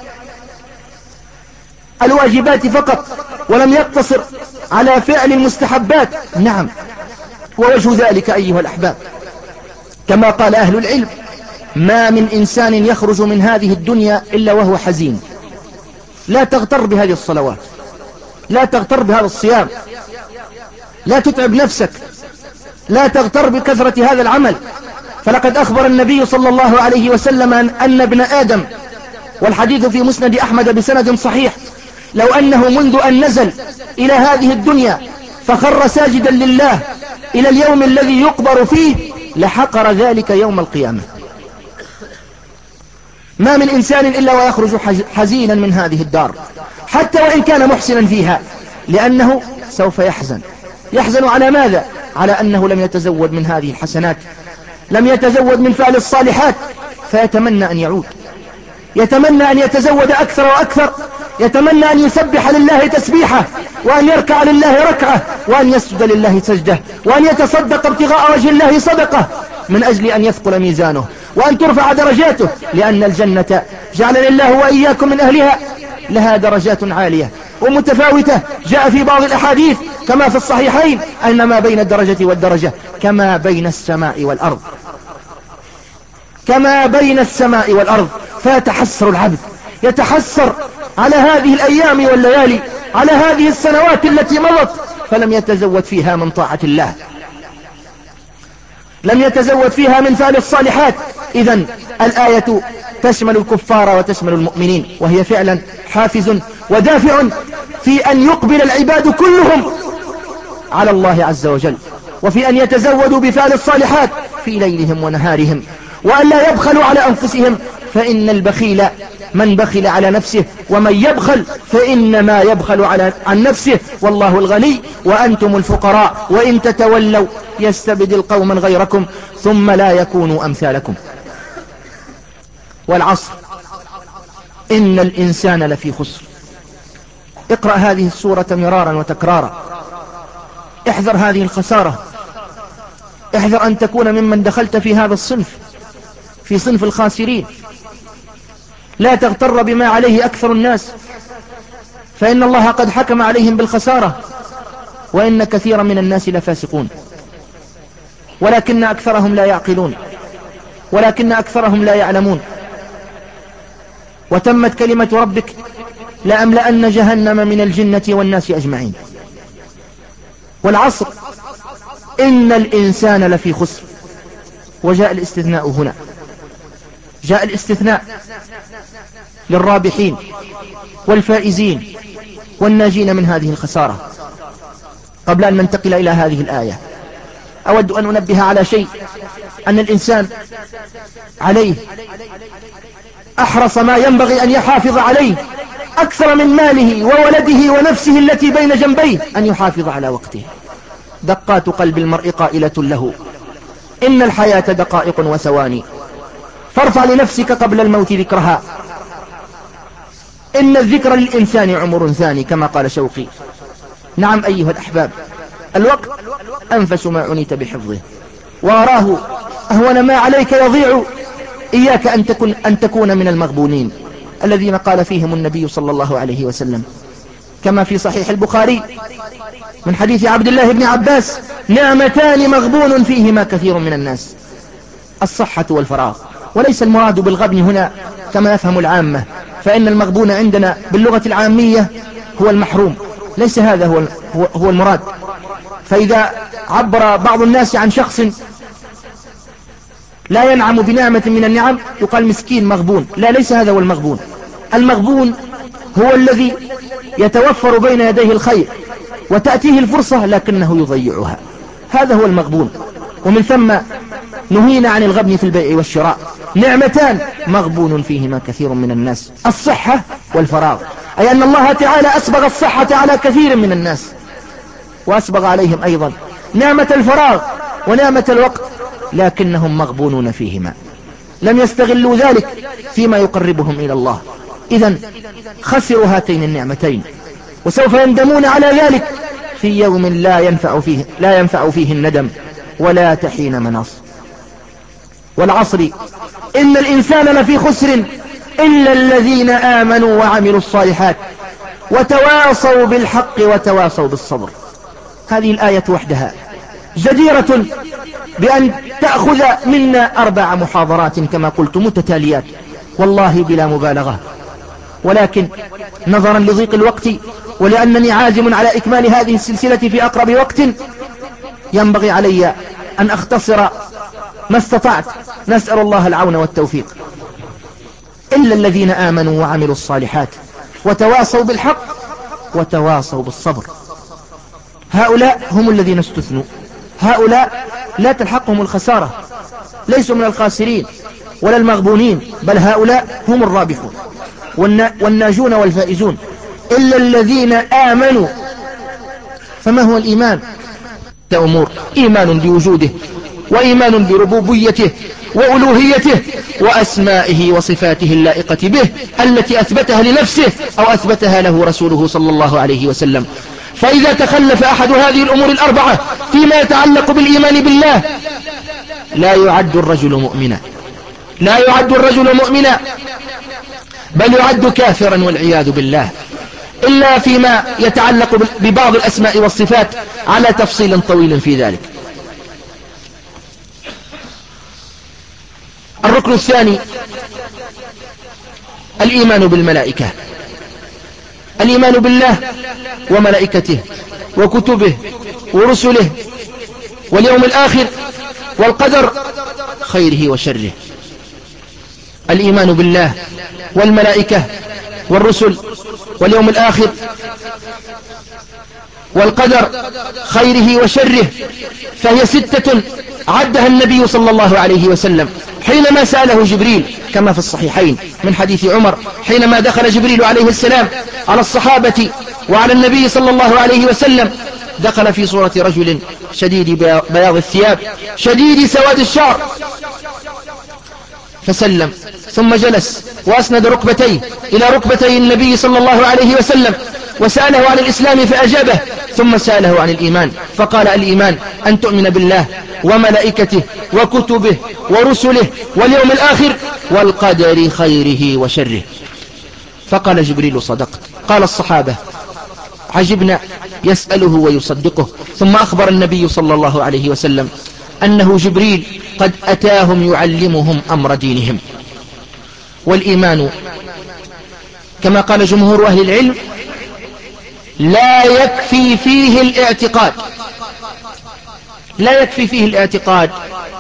الواجبات فقط، ولم يقتصر على فعل المستحبات. نعم، ووجه ذلك أيها الأحباب كما قال أهل العلم: ما من إنسان يخرج من هذه الدنيا إلا وهو حزين. لا تغتر بهذه الصلوات، لا تغتر بهذا الصيام، لا تتعب نفسك، لا تغتر بكثرة هذا العمل. فلقد أخبر النبي صلى الله عليه وسلم أن ابن آدم، والحديث في مسند أحمد بسند صحيح، لو أنه منذ أن نزل إلى هذه الدنيا فخر ساجدا لله إلى اليوم الذي يقبر فيه لحقر ذلك يوم القيامة. ما من إنسان إلا ويخرج حزينا من هذه الدار حتى وإن كان محسنا فيها، لأنه سوف يحزن. يحزن على ماذا؟ على أنه لم يتزود من هذه الحسنات، لم يتزود من فعل الصالحات، فيتمنى أن يعود، يتمنى أن يتزود أكثر وأكثر، يتمنى أن يسبح لله تسبيحة، وأن يركع لله ركعة، وأن يسجد لله سجدة، وأن يتصدق ابتغاء وجه الله صدقة من أجل أن يثقل ميزانه وأن ترفع درجاته، لأن الجنة جعلني الله وإياكم من أهلها لها درجات عالية ومتفاوتة. جاء في بعض الأحاديث كما في الصحيحين أن ما بين الدرجة والدرجة كما بين السماء والأرض، كما بين السماء والأرض. فيتحسر العبد، يتحسر على هذه الأيام والليالي، على هذه السنوات التي مضت فلم يتزود فيها من طاعة الله، لم يتزود فيها من فعل الصالحات. إذن الآية تشمل الكفار وتشمل المؤمنين، وهي فعلا حافز ودافع في أن يقبل العباد كلهم على الله عز وجل، وفي أن يتزودوا بفعل الصالحات في ليلهم ونهارهم، وأن لا يبخلوا على أنفسهم، فإن البخيل من بخل على نفسه، ومن يبخل فإنما يبخل على عن نفسه، والله الغني وأنتم الفقراء وإن تتولوا يستبدل قوما غيركم ثم لا يكونوا أمثالكم. والعصر إن الإنسان لفي خسر. اقرأ هذه السورة مرارا وتكرارا، احذر هذه الخسارة، احذر أن تكون ممن دخلت في هذا الصنف، في صنف الخاسرين. لا تغتر بما عليه أكثر الناس، فإن الله قد حكم عليهم بالخسارة، وإن كثيرا من الناس لفاسقون، ولكن أكثرهم لا يعقلون، ولكن أكثرهم لا يعلمون. وتمت كلمة ربك لأملأن جهنم من الجنة والناس أجمعين. والعصر إن الإنسان لفي خسر. وجاء الاستثناء هنا، جاء الاستثناء للرابحين والفائزين والناجين من هذه الخسارة. قبل أن ننتقل إلى هذه الآية أود أن أنبه على شيء، أن الإنسان عليه أحرص ما ينبغي أن يحافظ عليه أكثر من ماله وولده ونفسه التي بين جنبيه، أن يحافظ على وقته. دقات قلب المرء قائلة له إن الحياة دقائق وثواني، فارفع لنفسك قبل الموت ذكرها، إن الذكر للإنسان عمر ثاني، كما قال شوقي. نعم أيها الأحباب، الوقت أنفس ما عنيت بحفظه، واراه أهون ما عليك يضيع. إياك أن تكون, أن تكون من المغبونين الذين قال فيهم النبي صلى الله عليه وسلم كما في صحيح البخاري من حديث عبد الله بن عباس: نعمتان مغبون فيهما كثير من الناس، الصحة والفراغ. وليس المراد بالغبن هنا كما يفهم العامة، فإن المغبون عندنا باللغة العامية هو المحروم، ليس هذا هو, هو المراد. فإذا عبر بعض الناس عن شخص لا ينعم بنعمة من النعم يقال مسكين مغبون، لا، ليس هذا هو المغبون. المغبون هو الذي يتوفر بين يديه الخير وتأتيه الفرصة لكنه يضيعها، هذا هو المغبون. ومن ثم نهينا عن الغبن في البيع والشراء. نعمتان مغبون فيهما كثير من الناس، الصحة والفراغ، أي أن الله تعالى أسبغ الصحة على كثير من الناس، وأسبغ عليهم أيضا نعمة الفراغ ونعمة الوقت، لكنهم مغبونون فيهما، لم يستغلوا ذلك فيما يقربهم إلى الله. إذن خسروا هاتين النعمتين، وسوف يندمون على ذلك في يوم لا ينفع فيه, لا ينفع فيه الندم ولا تحين مناص. والعصر إن الإنسان لفي خسر إلا الذين آمنوا وعملوا الصالحات وتواصوا بالحق وتواصوا بالصبر. هذه الآية وحدها جديرة بأن تأخذ منا أربع محاضرات كما قلت متتاليات، والله بلا مبالغة، ولكن نظرا لضيق الوقت ولأنني عازم على إكمال هذه السلسلة في أقرب وقت ينبغي علي أن أختصر ما استطعت. نسأل الله العون والتوفيق. إلا الذين آمنوا وعملوا الصالحات وتواصوا بالحق وتواصوا بالصبر. هؤلاء هم الذين استثنوا، هؤلاء لا تلحقهم الخسارة، ليسوا من الخاسرين ولا المغبونين، بل هؤلاء هم الرابحون والناجون والفائزون، إلا الذين آمنوا. فما هو الإيمان؟ أمور: إيمان بوجوده، وإيمان بربوبيته وألوهيته وأسمائه وصفاته اللائقة به التي أثبتها لنفسه أو أثبتها له رسوله صلى الله عليه وسلم. فإذا تخلف أحد هذه الأمور الأربعة فيما يتعلق بالإيمان بالله لا يعد الرجل مؤمنا، لا يعد الرجل مؤمنا، بل يعد كافرا والعياذ بالله، إلا فيما يتعلق ببعض الأسماء والصفات على تفصيل طويل في ذلك. الركن الثاني الإيمان بالملائكة، الإيمان بالله وملائكته وكتبه ورسله واليوم الآخر والقدر خيره وشره. الإيمان بالله والملائكة والرسل واليوم الآخر والقدر خيره وشره، فهي ستة عدها النبي صلى الله عليه وسلم حينما سأله جبريل كما في الصحيحين من حديث عمر، حينما دخل جبريل عليه السلام على الصحابة وعلى النبي صلى الله عليه وسلم، دخل في صورة رجل شديد بياض الثياب شديد سواد الشعر، فسلم ثم جلس وأسند ركبتيه إلى ركبتي النبي صلى الله عليه وسلم وسأله عن الإسلام فأجابه، ثم سأله عن الإيمان فقال: الإيمان أن تؤمن بالله وملائكته وكتبه ورسله واليوم الآخر والقدر خيره وشره. فقال جبريل: صدقت. قال الصحابة: عجبنا، يسأله ويصدقه. ثم أخبر النبي صلى الله عليه وسلم أنه جبريل قد أتاهم يعلمهم أمر دينهم. والإيمان كما قال جمهور أهل العلم لا يكفي فيه الاعتقاد، لا يكفي فيه الاعتقاد،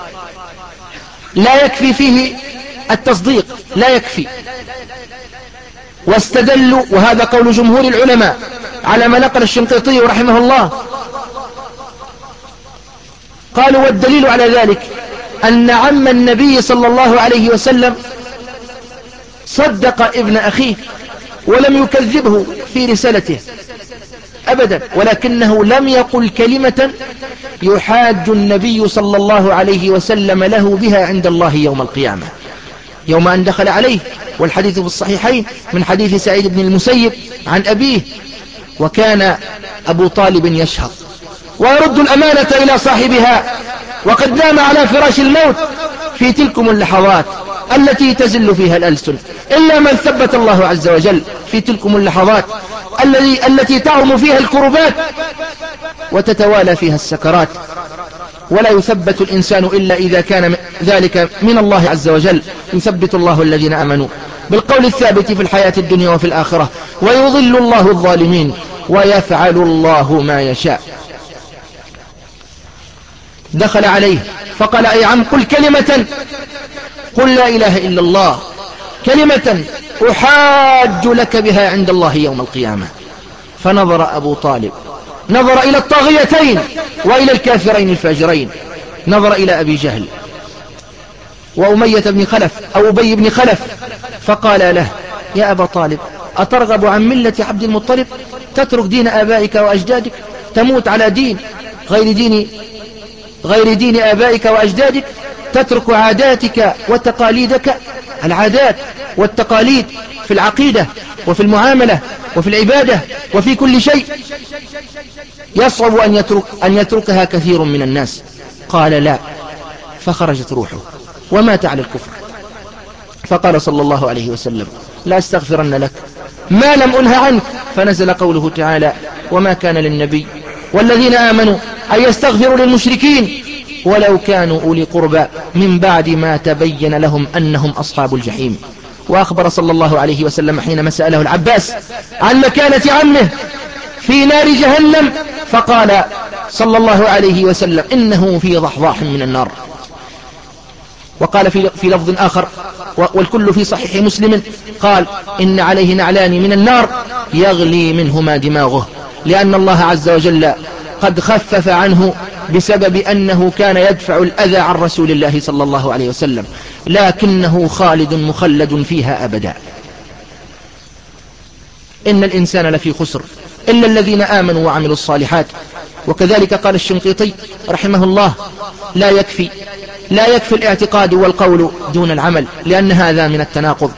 لا يكفي فيه التصديق، لا يكفي. واستدلوا، وهذا قول جمهور العلماء على ما نقل الشنقيطي رحمه الله، قالوا: والدليل على ذلك أن عم النبي صلى الله عليه وسلم صدق ابن أخيه ولم يكذبه في رسالته أبدا، ولكنه لم يقل كلمة يحاج النبي صلى الله عليه وسلم له بها عند الله يوم القيامة، يوم أن دخل عليه، والحديث في الصحيحين من حديث سعيد بن المسيب عن أبيه: وكان أبو طالب يشهد ويرد الأمانة إلى صاحبها وقد نام على فراش الموت في تلكم اللحظات التي تزل فيها الألسن، إلا من ثبت الله عز وجل في تلكم اللحظات التي تعرم فيها الكربات وتتوالى فيها السكرات، ولا يثبت الإنسان إلا إذا كان ذلك من الله عز وجل. يثبت الله الذين آمنوا بالقول الثابت في الحياة الدنيا وفي الآخرة، ويضل الله الظالمين ويفعل الله ما يشاء. دخل عليه فقال: أي عم، قل كلمة، قل لا إله إلا الله، كلمة أحاج لك بها عند الله يوم القيامة. فنظر أبو طالب، نظر إلى الطاغيتين وإلى الكافرين الفاجرين، نظر إلى أبي جهل وأمية بن خلف أو أبي بن خلف، فقال له: يا أبا طالب، أترغب عن ملة عبد المطلب؟ تترك دين آبائك وأجدادك، تموت على دين غير دين غير دين آبائك وأجدادك، تترك عاداتك وتقاليدك، العادات والتقاليد في العقيدة وفي المعاملة وفي العبادة وفي كل شيء يصعب أن يترك أن يتركها كثير من الناس. قال: لا. فخرجت روحه ومات على الكفر. فقال صلى الله عليه وسلم: لا استغفرن لك ما لم أنه عنك. فنزل قوله تعالى: وما كان للنبي والذين آمنوا أن يستغفروا للمشركين ولو كانوا أولي قربى من بعد ما تبين لهم أنهم أصحاب الجحيم. وأخبر صلى الله عليه وسلم حينما سأله العباس عن مكانة عمه في نار جهنم، فقال صلى الله عليه وسلم: إنه في ضحضاح من النار. وقال في في لفظ آخر والكل في صحيح مسلم، قال: إن عليه نعلان من النار يغلي منهما دماغه، لأن الله عز وجل قد خفف عنه بسبب أنه كان يدفع الأذى عن رسول الله صلى الله عليه وسلم، لكنه خالد مخلد فيها أبدا. إن الإنسان لفي خسر إلا الذين آمنوا وعملوا الصالحات. وكذلك قال الشنقيطي رحمه الله: لا يكفي لا يكفي الاعتقاد والقول دون العمل، لأن هذا من التناقض.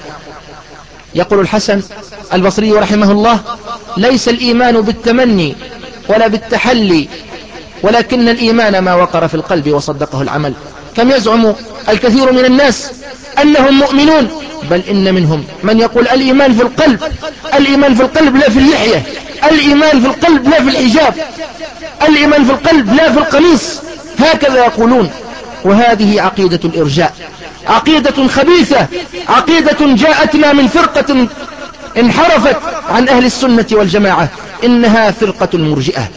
يقول الحسن البصري رحمه الله: ليس الإيمان بالتمني ولا بالتحلي، ولكن الإيمان ما وقر في القلب وصدقه العمل. كم يزعم الكثير من الناس أنهم مؤمنون، بل إن منهم من يقول الإيمان في القلب، الإيمان في القلب لا في اللحية، الإيمان في القلب لا في الحجاب، الإيمان في القلب لا في القميص، هكذا يقولون. وهذه عقيدة الإرجاء، عقيدة خبيثة، عقيدة جاءتنا من فرقة انحرفت عن أهل السنة والجماعة. إنها فرقة المرجئة،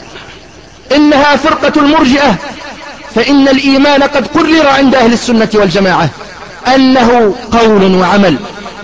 إنها فرقة المرجئة. فإن الإيمان قد قرر عند أهل السنة والجماعة أنه قول وعمل.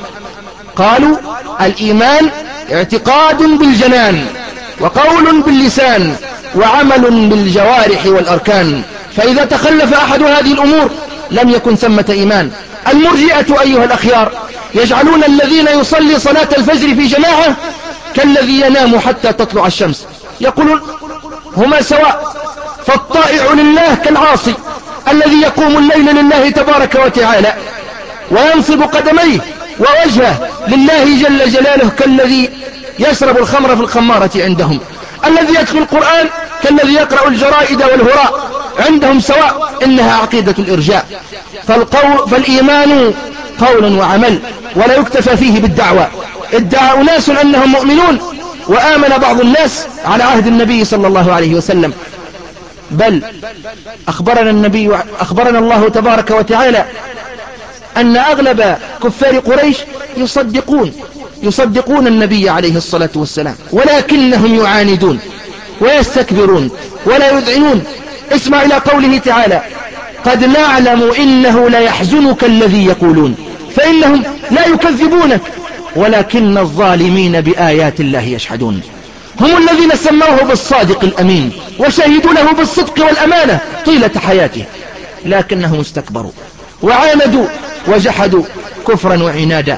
قالوا الإيمان اعتقاد بالجنان، وقول باللسان، وعمل بالجوارح والأركان. فإذا تخلف أحد هذه الأمور لم يكن ثمة إيمان. المرجئة أيها الأخيار يجعلون الذين يصلي صلاة الفجر في جماعة كالذي ينام حتى تطلع الشمس، يقولون هما سواء. فالطائع لله كالعاصي الذي يقوم الليل لله تبارك وتعالى وينصب قدميه ووجهه لله جل جلاله كالذي يشرب الخمر في الخمارة عندهم. الذي يتلو القرآن كالذي يقرأ الجرائد والهراء عندهم سواء. إنها عقيدة الإرجاء. فالقول فالإيمان قول وعمل، ولا يكتفى فيه بالدعوة. ادعى أناس أنهم مؤمنون وآمن بعض الناس على عهد النبي صلى الله عليه وسلم، بل أخبرنا النبي أخبرنا الله تبارك وتعالى أن أغلب كفار قريش يصدقون يصدقون النبي عليه الصلاة والسلام، ولكنهم يعاندون ويستكبرون ولا يذعنون. اسمع إلى قوله تعالى: قد نعلم إنه ليحزنك الذي يقولون، فإنهم لا يكذبونك ولكن الظالمين بآيات الله يجحدون. هم الذين سموه بالصادق الأمين وشهدوا له بالصدق والأمانة طيلة حياته، لكنهم استكبروا وعاندوا وجحدوا كفرا وعنادا.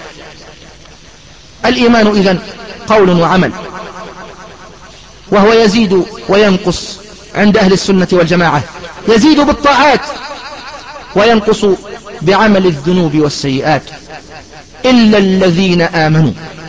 الإيمان إذن قول وعمل، وهو يزيد وينقص عند أهل السنة والجماعة. يزيد بالطاعات وينقص بعمل الذنوب والسيئات، إلا الذين آمنوا.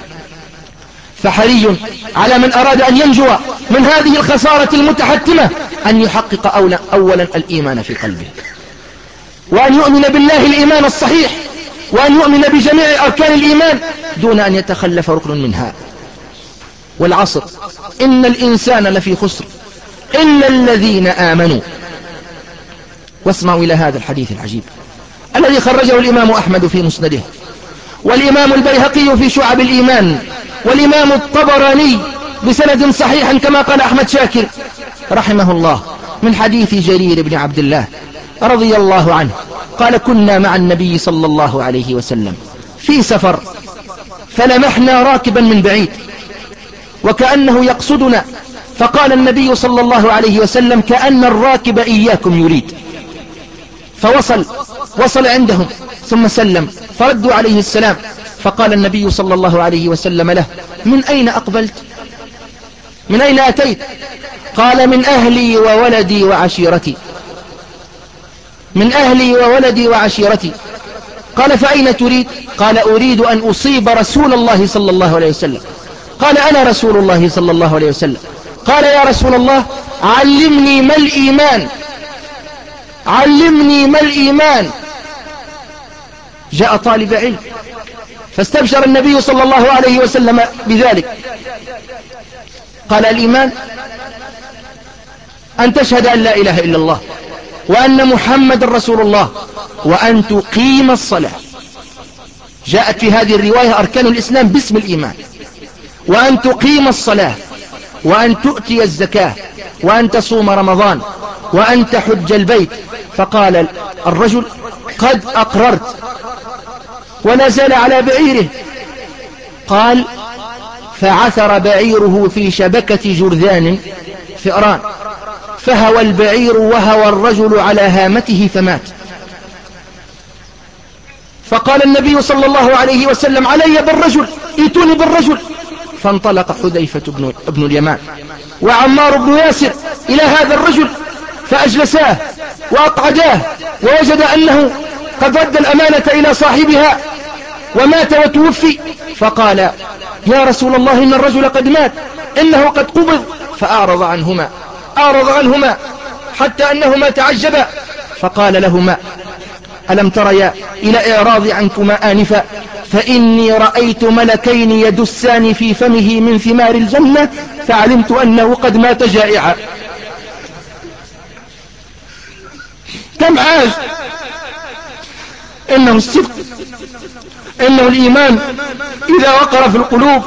فحري على من أراد أن ينجو من هذه الخسارة المتحتمة أن يحقق أولا, أولا الإيمان في قلبه، وأن يؤمن بالله الإيمان الصحيح، وأن يؤمن بجميع أركان الإيمان دون أن يتخلف ركن منها. والعصر إن الإنسان لفي خسر إلا الذين آمنوا. واسمعوا إلى هذا الحديث العجيب الذي خرجه الإمام أحمد في مسنده، والإمام البيهقي في شعب الإيمان، والإمام الطبراني بسند صحيح كما قال أحمد شاكر رحمه الله، من حديث جرير بن عبد الله رضي الله عنه قال: كنا مع النبي صلى الله عليه وسلم في سفر، فلمحنا راكبا من بعيد وكأنه يقصدنا، فقال النبي صلى الله عليه وسلم: كأن الراكب إياكم يريد. فوصل وصل عندهم ثم سلم، فردوا عليه السلام، فقال النبي صلى الله عليه وسلم له: من أين أقبلت؟ من أين أتيت؟ قال: من أهلي وولدي وعشيرتي. من أهلي وولدي وعشيرتي. قال: فأين تريد؟ قال: أريد أن أصيب رسول الله صلى الله عليه وسلم. قال: أنا رسول الله صلى الله عليه وسلم. قال: يا رسول الله علمني ما الإيمان، علمني ما الإيمان. جاء طالب علم فاستبشر النبي صلى الله عليه وسلم بذلك. قال: الإيمان أن تشهد أن لا إله إلا الله وأن محمد رسول الله وأن تقيم الصلاة. جاءت في هذه الرواية أركان الإسلام باسم الإيمان: وأن تقيم الصلاة، وأن تؤتي الزكاة، وأن تصوم رمضان، وأن تحج البيت. فقال الرجل: قد أقررت، ولا زال على بعيره. قال: فعثر بعيره في شبكة جرذان فئران، فهوى البعير وهوى الرجل على هامته فمات. فقال النبي صلى الله عليه وسلم: علي بالرجل، ائتوني بالرجل. فانطلق حذيفة بن, بن اليمان وعمار بن ياسر إلى هذا الرجل فأجلساه وأقعداه، ووجد أنه قد رد الأمانة إلى صاحبها ومات وتوفي، فقال: يا رسول الله، إن الرجل قد مات، إنه قد قبض. فأعرض عنهما أعرض عنهما حتى أنهما تعجبا، فقال لهما: ألم تريا إلى إعراض عنكما آنفا، فإني رأيت ملكين يدسان في فمه من ثمار الجنة، فعلمت أنه قد مات جائعا. كم عاش؟ إنه الصدق، إنه الإيمان إذا وقر في القلوب.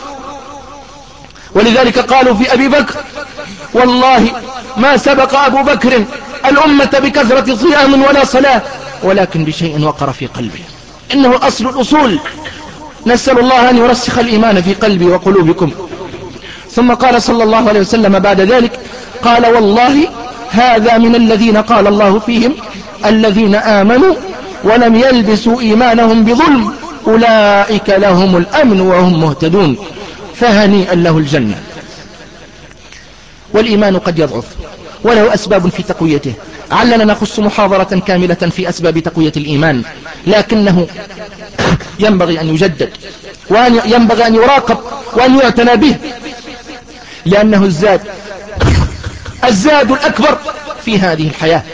ولذلك قالوا في أبي بكر: والله ما سبق أبو بكر الأمة بكثرة صيام ولا صلاة، ولكن بشيء وقر في قلبه، إنه أصل الأصول. نسأل الله أن يرسخ الإيمان في قلبي وقلوبكم. ثم قال صلى الله عليه وسلم بعد ذلك، قال: والله هذا من الذين قال الله فيهم: الذين آمنوا ولم يلبسوا إيمانهم بظلم أولئك لهم الأمن وهم مهتدون، فهنيئا له الجنة. والإيمان قد يضعف وله أسباب في تقويته، علنا نخص محاضرة كاملة في أسباب تقوية الإيمان، لكنه ينبغي أن يجدد وينبغي أن يراقب وأن يعتنى به، لأنه الزاد الزاد الأكبر في هذه الحياة.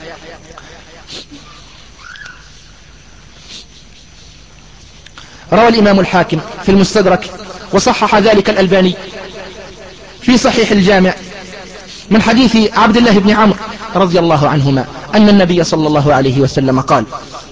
روى الإمام الحاكم في المستدرك وصحح ذلك الألباني في صحيح الجامع من حديث عبد الله بن عمرو رضي الله عنهما أن النبي صلى الله عليه وسلم قال: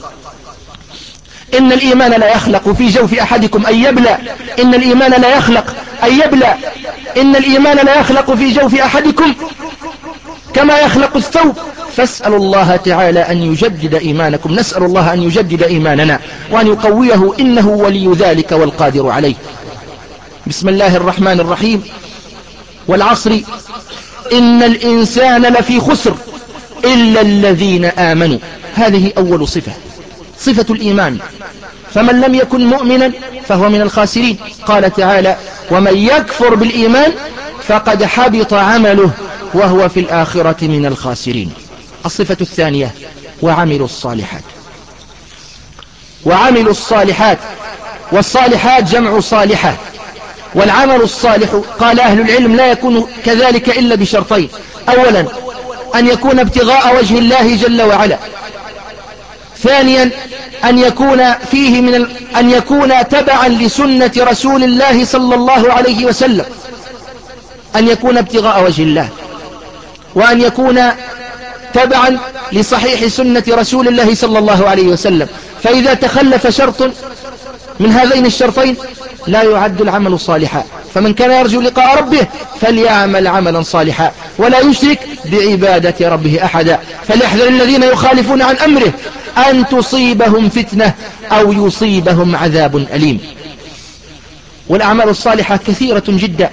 إن الإيمان لا يخلق في جوف أحدكم أن يبلى إن الإيمان لا يخلق أن يبلى إن الإيمان لا يخلق في جوف أحدكم كما يخلق الثوب، فاسألوا الله تعالى أن يجدد إيمانكم. نسأل الله أن يجدد إيماننا وأن يقويه، إنه ولي ذلك والقادر عليه. بسم الله الرحمن الرحيم. والعصر إن الإنسان لفي خسر إلا الذين آمنوا. هذه أول صفة، صفة الإيمان. فمن لم يكن مؤمنا فهو من الخاسرين. قال تعالى: ومن يكفر بالإيمان فقد حبط عمله وهو في الآخرة من الخاسرين. الصفة الثانية: وعملوا الصالحات. وعملوا الصالحات، والصالحات جمع صالحة. والعمل الصالح قال أهل العلم لا يكون كذلك إلا بشرطين: أولا أن يكون ابتغاء وجه الله جل وعلا، ثانيا أن يكون فيه من ال... أن يكون تبعا لسنة رسول الله صلى الله عليه وسلم، أن يكون ابتغاء وجه الله، وأن يكون تبعا لصحيح سنة رسول الله صلى الله عليه وسلم. فإذا تخلف شرط من هذين الشرطين لا يعد العمل صالحا. فمن كان يرجو لقاء ربه فليعمل عملا صالحا ولا يشرك بعبادة ربه أحدا. فليحذر الذين يخالفون عن أمره أن تصيبهم فتنة أو يصيبهم عذاب أليم. والأعمال الصالحة كثيرة جدا،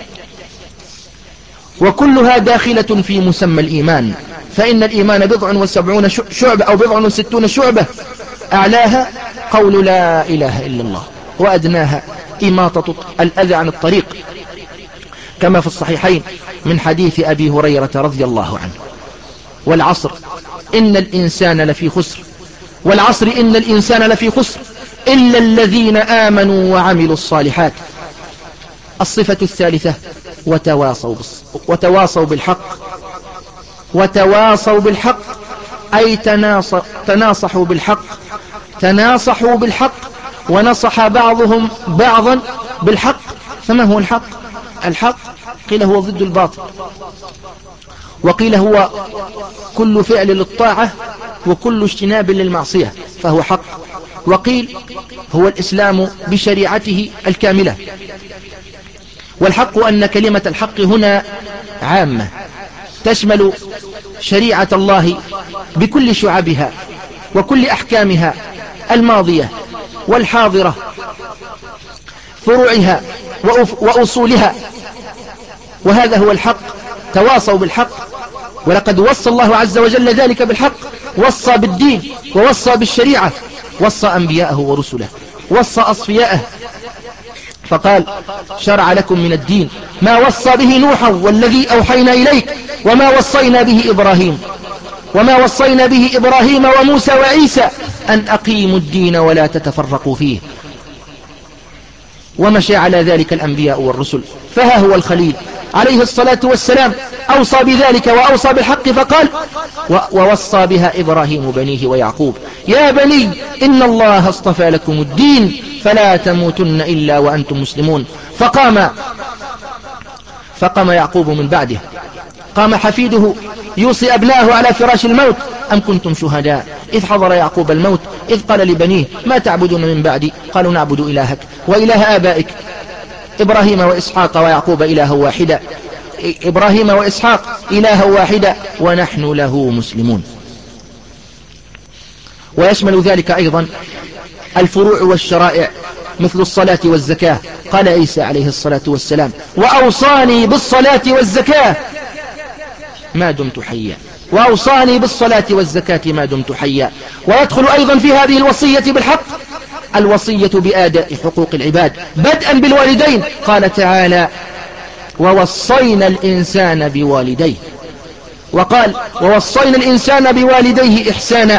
وكلها داخلة في مسمى الإيمان. فإن الإيمان بضع وسبعون شعبة أو بضع وستون شعبة، أعلاها قول لا إله إلا الله، وأدناها إماطة الأذى عن الطريق، كما في الصحيحين من حديث أبي هريرة رضي الله عنه. والعصر إن الإنسان لفي خسر والعصر إن الإنسان لفي خسر إلا الذين آمنوا وعملوا الصالحات. الصفة الثالثة: وتواصوا وتواصوا بالحق. وتواصوا بالحق أي تناصحوا بالحق تناصحوا بالحق ونصح بعضهم بعضا بالحق. فما هو الحق؟ الحق قيل هو ضد الباطل، وقيل هو كل فعل للطاعة وكل اجتناب للمعصية فهو حق، وقيل هو الإسلام بشريعته الكاملة. والحق أن كلمة الحق هنا عامة تشمل شريعة الله بكل شعبها وكل أحكامها الماضية والحاضرة. فروعها وأصولها، وهذا هو الحق. تواصوا بالحق، ولقد وصى الله عز وجل ذلك بالحق، وصى بالدين ووصى بالشريعة، وصى أنبياءه ورسله، وصى أصفياءه، فقال شرع لكم من الدين ما وصى به نوحا والذي أوحينا إليك وما وصينا به إبراهيم وما وصينا به إبراهيم وموسى وعيسى أن أقيموا الدين ولا تتفرقوا فيه. ومشى على ذلك الأنبياء والرسل. فها هو الخليل عليه الصلاة والسلام أوصى بذلك وأوصى بالحق، فقال ووصى بها إبراهيم بنيه ويعقوب يا بني إن الله اصطفى لكم الدين فلا تموتن إلا وأنتم مسلمون. فقام فقام يعقوب من بعده، قام حفيده يوصي أبناه على فراش الموت أم كنتم شهداء إذ حضر يعقوب الموت إذ قال لبنيه ما تعبدون من بعدي قالوا نعبد إلهك وإله آبائك إبراهيم وإسحاق ويعقوب إله واحدا إبراهيم وإسحاق إله واحدا ونحن له مسلمون. ويشمل ذلك أيضا الفروع والشرائع مثل الصلاة والزكاة. قال عيسى عليه الصلاة والسلام وأوصاني بالصلاة والزكاة ما دمت حيا وأوصاني بالصلاة والزكاة ما دمت حيا. ويدخل أيضا في هذه الوصية بالحق الوصية بأداء حقوق العباد بدءا بالوالدين. قال تعالى ووصينا الإنسان بوالديه، وقال ووصينا الإنسان بوالديه إحسانا.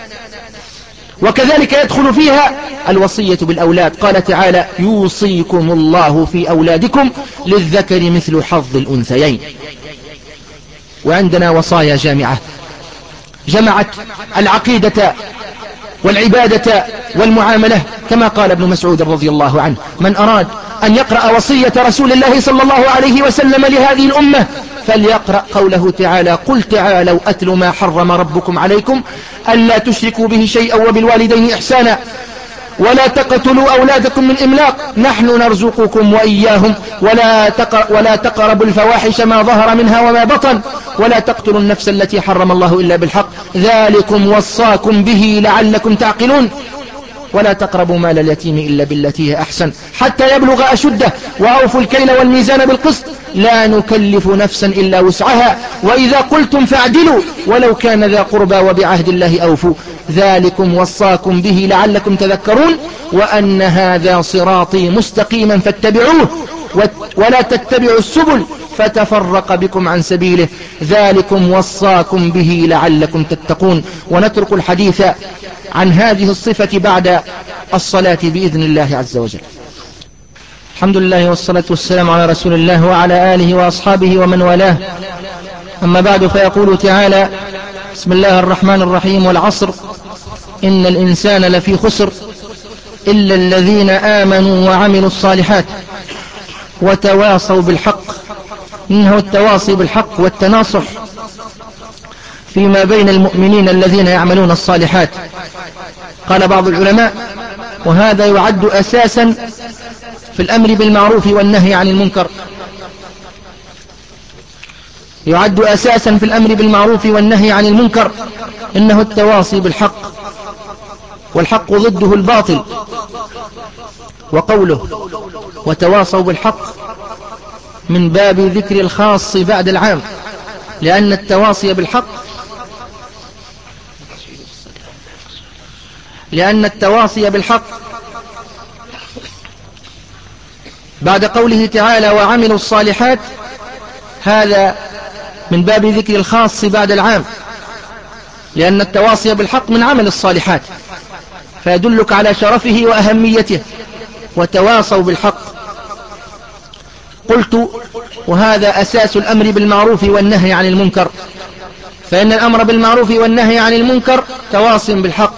وكذلك يدخل فيها الوصية بالأولاد. قال تعالى يوصيكم الله في أولادكم للذكر مثل حظ الأنثيين. وعندنا وصايا جامعة جمعت العقيدة والعبادة والمعاملة، كما قال ابن مسعود رضي الله عنه من أراد أن يقرأ وصية رسول الله صلى الله عليه وسلم لهذه الأمة فليقرأ قوله تعالى قل تعالوا أتل ما حرم ربكم عليكم ألا تشركوا به شيئا وبالوالدين إحسانا ولا تقتلوا أولادكم من إملاق نحن نرزقكم وإياهم ولا, تقر ولا تقربوا الفواحش ما ظهر منها وما بطن ولا تقتلوا النفس التي حرم الله إلا بالحق ذلكم وصاكم به لعلكم تعقلون ولا تقربوا مال اليتيم إلا بالتي هي أحسن حتى يبلغ أشده وأوفوا الكيل والميزان بالقسط لا نكلف نفسا إلا وسعها وإذا قلتم فاعدلوا ولو كان ذا قربى وبعهد الله أوفوا ذلكم وصاكم به لعلكم تذكرون وأن هذا صراطي مستقيما فاتبعوه ولا تتبعوا السبل فتفرق بكم عن سبيله ذلكم وصاكم به لعلكم تتقون. ونترك الحديث عن هذه الصفة بعد الصلاة بإذن الله عز وجل. الحمد لله والصلاة والسلام على رسول الله وعلى آله وأصحابه ومن والاه. أما بعد فيقول تعالى بسم الله الرحمن الرحيم والعصر إن الإنسان لفي خسر إلا الذين آمنوا وعملوا الصالحات وتواصوا بالحق. إنه التواصي بالحق والتناصح فيما بين المؤمنين الذين يعملون الصالحات. قال بعض العلماء وهذا يعد أساسا في الأمر بالمعروف والنهي عن المنكر يعد أساسا في الأمر بالمعروف والنهي عن المنكر إنه التواصي بالحق والحق ضده الباطل. وقوله وتواصوا بالحق من باب ذكر الخاص بعد العام لأن التواصي بالحق لأن التواصي بالحق بعد قوله تعالى وعملوا الصالحات هذا من باب ذكر الخاص بعد العام لأن التواصي بالحق من عمل الصالحات فيدلك على شرفه وأهميته. وتواصوا بالحق قلت وهذا أساس الأمر بالمعروف والنهي عن المنكر فإن الأمر بالمعروف والنهي عن المنكر تواصي بالحق.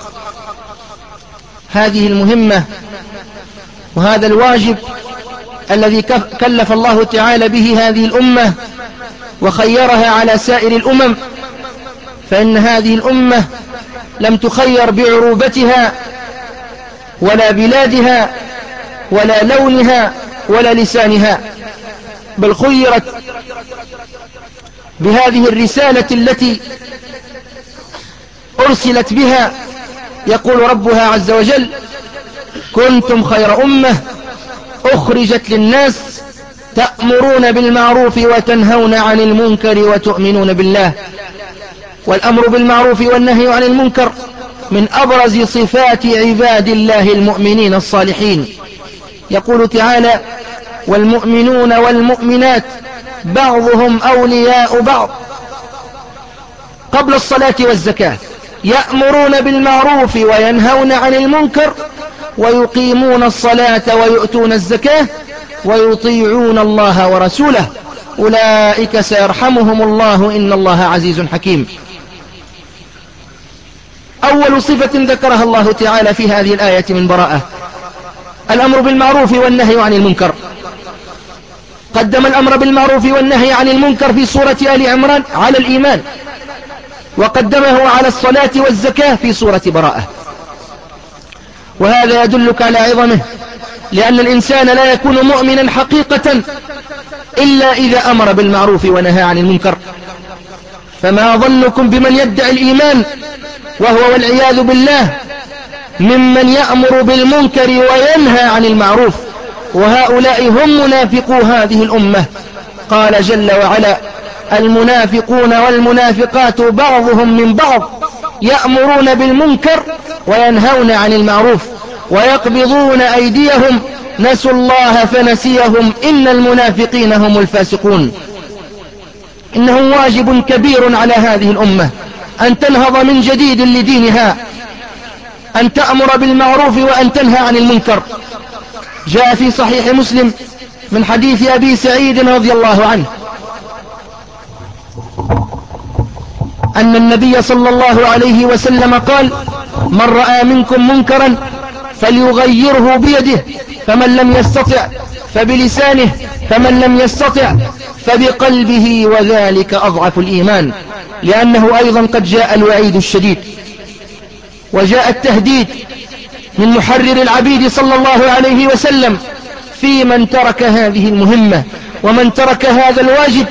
هذه المهمة وهذا الواجب الذي كلف الله تعالى به هذه الأمة وخيرها على سائر الأمم فإن هذه الأمة لم تخير بعروبتها ولا بلادها ولا لونها ولا لسانها بل خيرت بهذه الرسالة التي أرسلت بها. يقول ربها عز وجل كنتم خير أمة أخرجت للناس تأمرون بالمعروف وتنهون عن المنكر وتؤمنون بالله. والأمر بالمعروف والنهي عن المنكر من أبرز صفات عباد الله المؤمنين الصالحين. يقول تعالى: والمؤمنون والمؤمنات بعضهم أولياء بعض قبل الصلاة والزكاة يأمرون بالمعروف وينهون عن المنكر ويقيمون الصلاة ويؤتون الزكاة ويطيعون الله ورسوله أولئك سيرحمهم الله إن الله عزيز حكيم. أول صفة ذكرها الله تعالى في هذه الآية من براءة الأمر بالمعروف والنهي عن المنكر. قدم الأمر بالمعروف والنهي عن المنكر في سورة آل عمران على الإيمان، وقدمه على الصلاة والزكاة في سورة براءة. وهذا يدلك على عظمه، لأن الإنسان لا يكون مؤمنا حقيقة إلا إذا أمر بالمعروف ونهى عن المنكر. فما ظنكم بمن يدعي الإيمان وهو والعياذ بالله ممن يأمر بالمنكر وينهى عن المعروف، وهؤلاء هم منافقو هذه الأمة. قال جل وعلا: المنافقون والمنافقات بعضهم من بعض يأمرون بالمنكر وينهون عن المعروف ويقبضون أيديهم نسوا الله فنسيهم إن المنافقين هم الفاسقون. إنه واجب كبير على هذه الأمة أن تنهض من جديد لدينها، أن تأمر بالمعروف وأن تنهى عن المنكر. جاء في صحيح مسلم من حديث أبي سعيد رضي الله عنه أن النبي صلى الله عليه وسلم قال: من رأى منكم منكرا فليغيره بيده، فمن لم يستطع فبلسانه، فمن لم يستطع فبقلبه، وذلك أضعف الإيمان. لأنه أيضا قد جاء الوعيد الشديد وجاء التهديد من محرر العبيد صلى الله عليه وسلم في من ترك هذه المهمة ومن ترك هذا الواجب.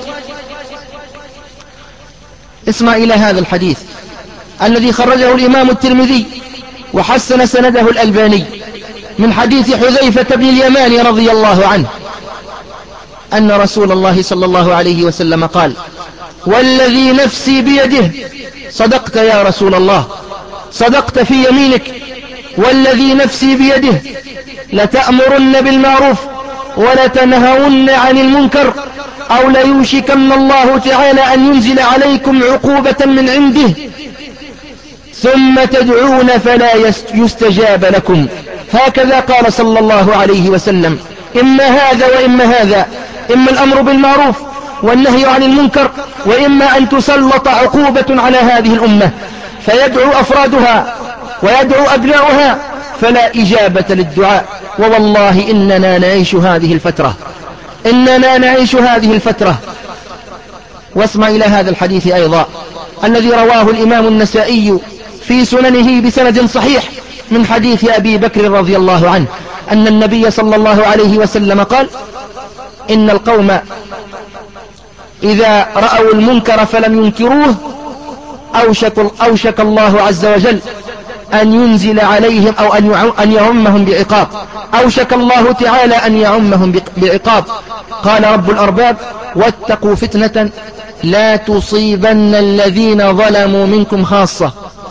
اسمع إلى هذا الحديث الذي خرجه الإمام الترمذي وحسن سنده الألباني من حديث حذيفة بن اليمان رضي الله عنه أن رسول الله صلى الله عليه وسلم قال: والذي نفسي بيده، صدقت يا رسول الله، صدقت في يمينك، والذي نفسي بيده لتأمرن بالمعروف ولتنهون عن المنكر أو ليوشكن الله تعالى أن ينزل عليكم عقوبة من عنده ثم تدعون فلا يستجاب لكم. هكذا قال صلى الله عليه وسلم: إما هذا وإما هذا، إما الأمر بالمعروف والنهي عن المنكر، وإما أن تسلط عقوبة على هذه الأمة فيدعو أفرادها ويدعو أبناؤها فلا إجابة للدعاء. ووالله إننا نعيش هذه الفترة، إننا نعيش هذه الفترة. واسمع إلى هذا الحديث أيضا الذي رواه الإمام النسائي في سننه بسند صحيح من حديث أبي بكر رضي الله عنه أن النبي صلى الله عليه وسلم قال: إن القوم إذا رأوا المنكر فلم ينكروه أوشك, أوشك الله عز وجل أن ينزل عليهم أو أن يعمهم بعقاب، أوشك الله تعالى أن يعمهم بعقاب. قال رب الأرباب: واتقوا فتنة لا تصيبن الذين ظلموا منكم خاصة.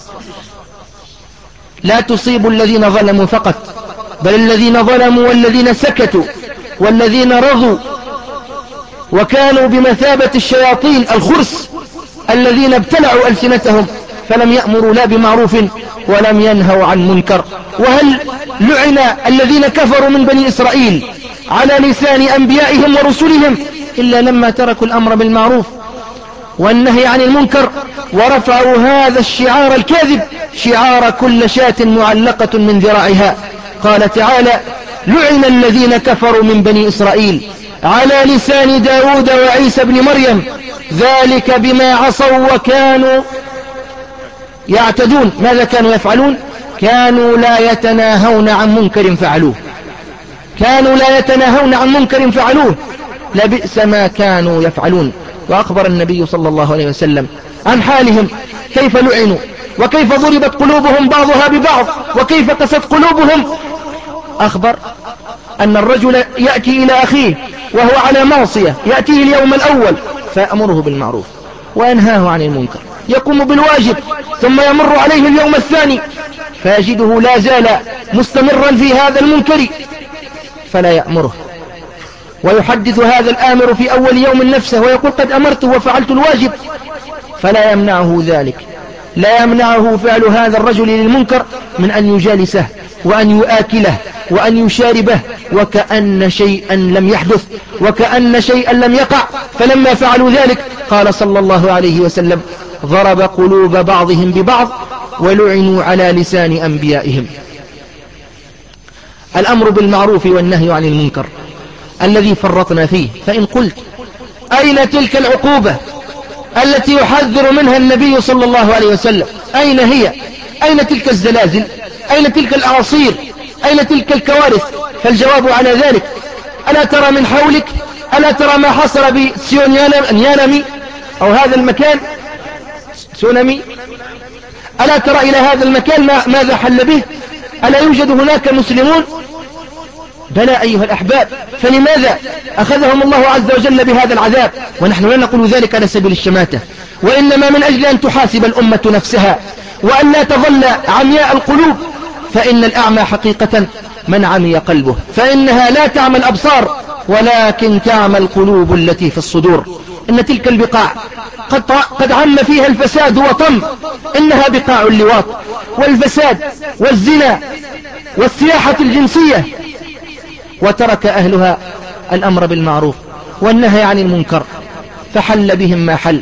لا تصيب الذين ظلموا فقط، بل الذين ظلموا والذين سكتوا والذين رضوا وكانوا بمثابة الشياطين الخرس الذين ابتلعوا ألسنتهم فلم يأمروا لا بمعروف ولم ينهوا عن منكر. وهل لعن الذين كفروا من بني إسرائيل على لسان أنبيائهم ورسلهم إلا لما تركوا الأمر بالمعروف والنهي عن المنكر ورفعوا هذا الشعار الكاذب، شعار كل شاة معلقة من ذراعها. قال تعالى: لعن الذين كفروا من بني إسرائيل على لسان داود وعيسى بن مريم ذلك بما عصوا وكانوا يعتدون. ماذا كانوا يفعلون؟ كانوا لا يتناهون عن منكر فعلوه، كانوا لا يتناهون عن منكر فعلوه، لبئس ما كانوا يفعلون. وأخبر النبي صلى الله عليه وسلم عن حالهم، كيف لعنوا وكيف ضربت قلوبهم بعضها ببعض وكيف قست قلوبهم. أخبر أن الرجل يأتي إلى أخيه وهو على معصية، يأتيه اليوم الأول فيأمره بالمعروف وينهاه عن المنكر، يقوم بالواجب، ثم يمر عليه اليوم الثاني فيجده لا زال مستمرا في هذا المنكر فلا يأمره، ويحدث هذا الآمر في أول يوم نفسه ويقول قد أمرته وفعلت الواجب، فلا يمنعه ذلك، لا يمنعه فعل هذا الرجل للمنكر من أن يجالسه وأن يؤكله وأن يشاربه وكأن شيئا لم يحدث وكأن شيئا لم يقع. فلما فعلوا ذلك قال صلى الله عليه وسلم ضرب قلوب بعضهم ببعض ولعنوا على لسان أنبيائهم. الأمر بالمعروف والنهي عن المنكر الذي فرطنا فيه، فإن قلت أين تلك العقوبة التي يحذر منها النبي صلى الله عليه وسلم؟ أين هي؟ أين تلك الزلازل؟ أين تلك الأعاصير؟ أين تلك الكوارث؟ فالجواب على ذلك ألا ترى من حولك؟ ألا ترى ما حصل بسيونيانامي أو هذا المكان سونامي؟ ألا ترى إلى هذا المكان ما ماذا حل به؟ ألا يوجد هناك مسلمون؟ بلى أيها الأحباب، فلماذا أخذهم الله عز وجل بهذا العذاب؟ ونحن لا نقول ذلك على سبيل الشماتة، وإنما من أجل أن تحاسب الأمة نفسها وأن لا تظل عمياء القلوب، فإن الأعمى حقيقة من عمي قلبه، فإنها لا تعمى الأبصار ولكن تعمى القلوب التي في الصدور. إن تلك البقاع قد, قد عم فيها الفساد وطم، إنها بقاع اللواط والفساد والزنا والسياحة الجنسية، وترك أهلها الأمر بالمعروف والنهي عن المنكر فحل بهم ما حل،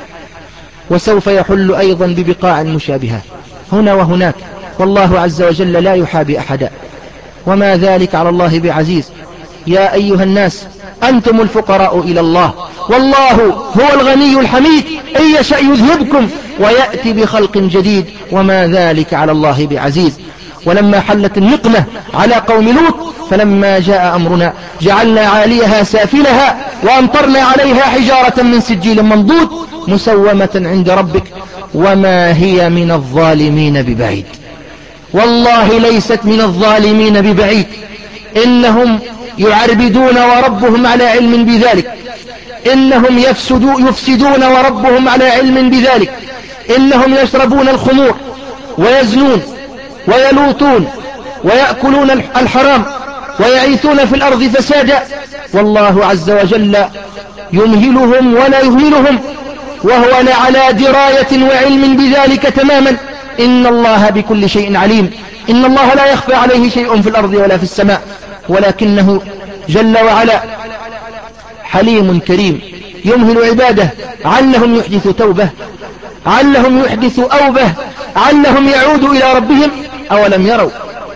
وسوف يحل أيضا ببقاع مشابهة هنا وهناك، والله عز وجل لا يحابي أحدا وما ذلك على الله بعزيز. يا أيها الناس أنتم الفقراء إلى الله والله هو الغني الحميد، إن يشأ يذهبكم ويأتي بخلق جديد وما ذلك على الله بعزيز. ولما حلت النقمة على قوم لوط فلما جاء أمرنا جعلنا عاليها سافلها وأمطرنا عليها حجارة من سجيل منضود مسومة عند ربك وما هي من الظالمين ببعيد. والله ليست من الظالمين ببعيد، إنهم يعربدون وربهم على علم بذلك، إنهم يفسدون, يفسدون وربهم على علم بذلك، إنهم يشربون الخمور ويزنون ويلوطون ويأكلون الحرام ويعيثون في الأرض فسادا، والله عز وجل يمهلهم ولا يهملهم وهو على دراية وعلم بذلك تماما. إن الله بكل شيء عليم، إن الله لا يخفى عليه شيء في الأرض ولا في السماء، ولكنه جل وعلا حليم كريم يمهل عباده علهم يحدث توبة، علهم يحدث أوبة، علهم يعودوا إلى ربهم. أولم يروا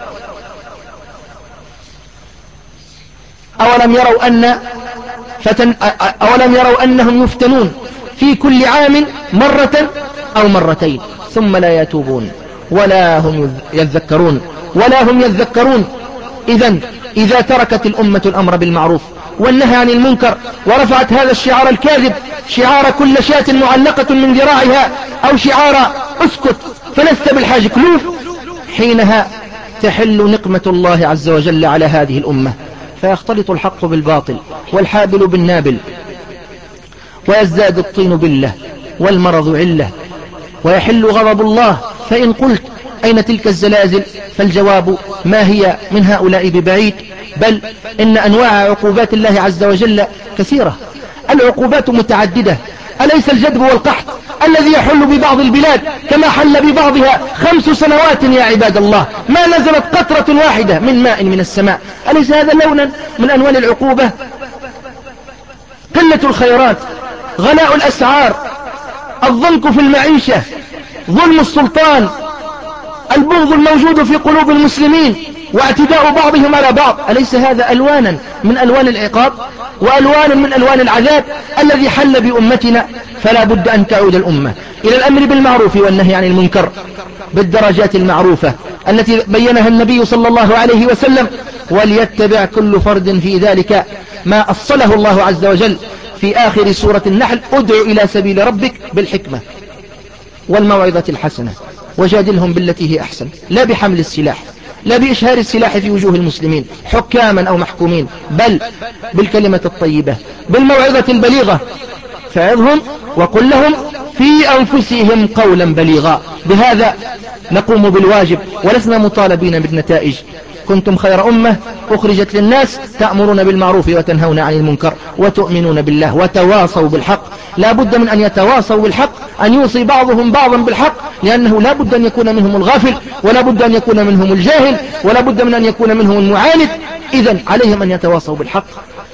أولم يروا أن فتن أولم يروا أنهم يفتنون في كل عام مرة أو مرتين ثم لا يتوبون ولا هم يذكرون ولا هم يذكرون. إذن إذا تركت الأمة الأمر بالمعروف والنهي عن المنكر ورفعت هذا الشعار الكاذب، شعار كل شاة معلقة من ذراعها، أو شعار اسكت فلست بالحاج كلوف، حينها تحل نقمة الله عز وجل على هذه الأمة، فيختلط الحق بالباطل والحابل بالنابل، ويزداد الطين بالله والمرض علة، ويحل غضب الله. فإن قلت أين تلك الزلازل؟ فالجواب ما هي من هؤلاء ببعيد، بل إن أنواع عقوبات الله عز وجل كثيرة، العقوبات متعددة. أليس الجدب والقحط الذي يحل ببعض البلاد كما حل ببعضها خمس سنوات يا عباد الله ما نزلت قطرة واحدة من ماء من السماء؟ أليس هذا لونا من أنواع العقوبة؟ قلة الخيرات، غلاء الأسعار، الضنك في المعيشة، ظلم السلطان، البغض الموجود في قلوب المسلمين، واعتداء بعضهم على بعض، أليس هذا ألوانا من ألوان العقاب وألوان من ألوان العذاب الذي حل بأمتنا؟ فلا بد أن تعود الأمة إلى الأمر بالمعروف والنهي عن المنكر بالدرجات المعروفة التي بينها النبي صلى الله عليه وسلم، وليتبع كل فرد في ذلك ما أصله الله عز وجل في آخر سورة النحل: ادع إلى سبيل ربك بالحكمة والموعظة الحسنة وجادلهم بالتي هي أحسن، لا بحمل السلاح. لا بإشهار السلاح في وجوه المسلمين حكاما أو محكومين، بل بالكلمة الطيبة بالموعظة البليغة، فعظهم وقل لهم في أنفسهم قولا بليغا. بهذا نقوم بالواجب ولسنا مطالبين بالنتائج. كنتم خير أمة أخرجت للناس تأمرون بالمعروف وتنهون عن المنكر وتؤمنون بالله وتواصوا بالحق. لا بد من أن يتواصوا بالحق، أن يوصي بعضهم بعضا بالحق، لأنه لا بد أن يكون منهم الغافل، ولا بد أن يكون منهم الجاهل، ولا بد من أن يكون منهم المعاند. إذن عليهم أن يتواصوا بالحق،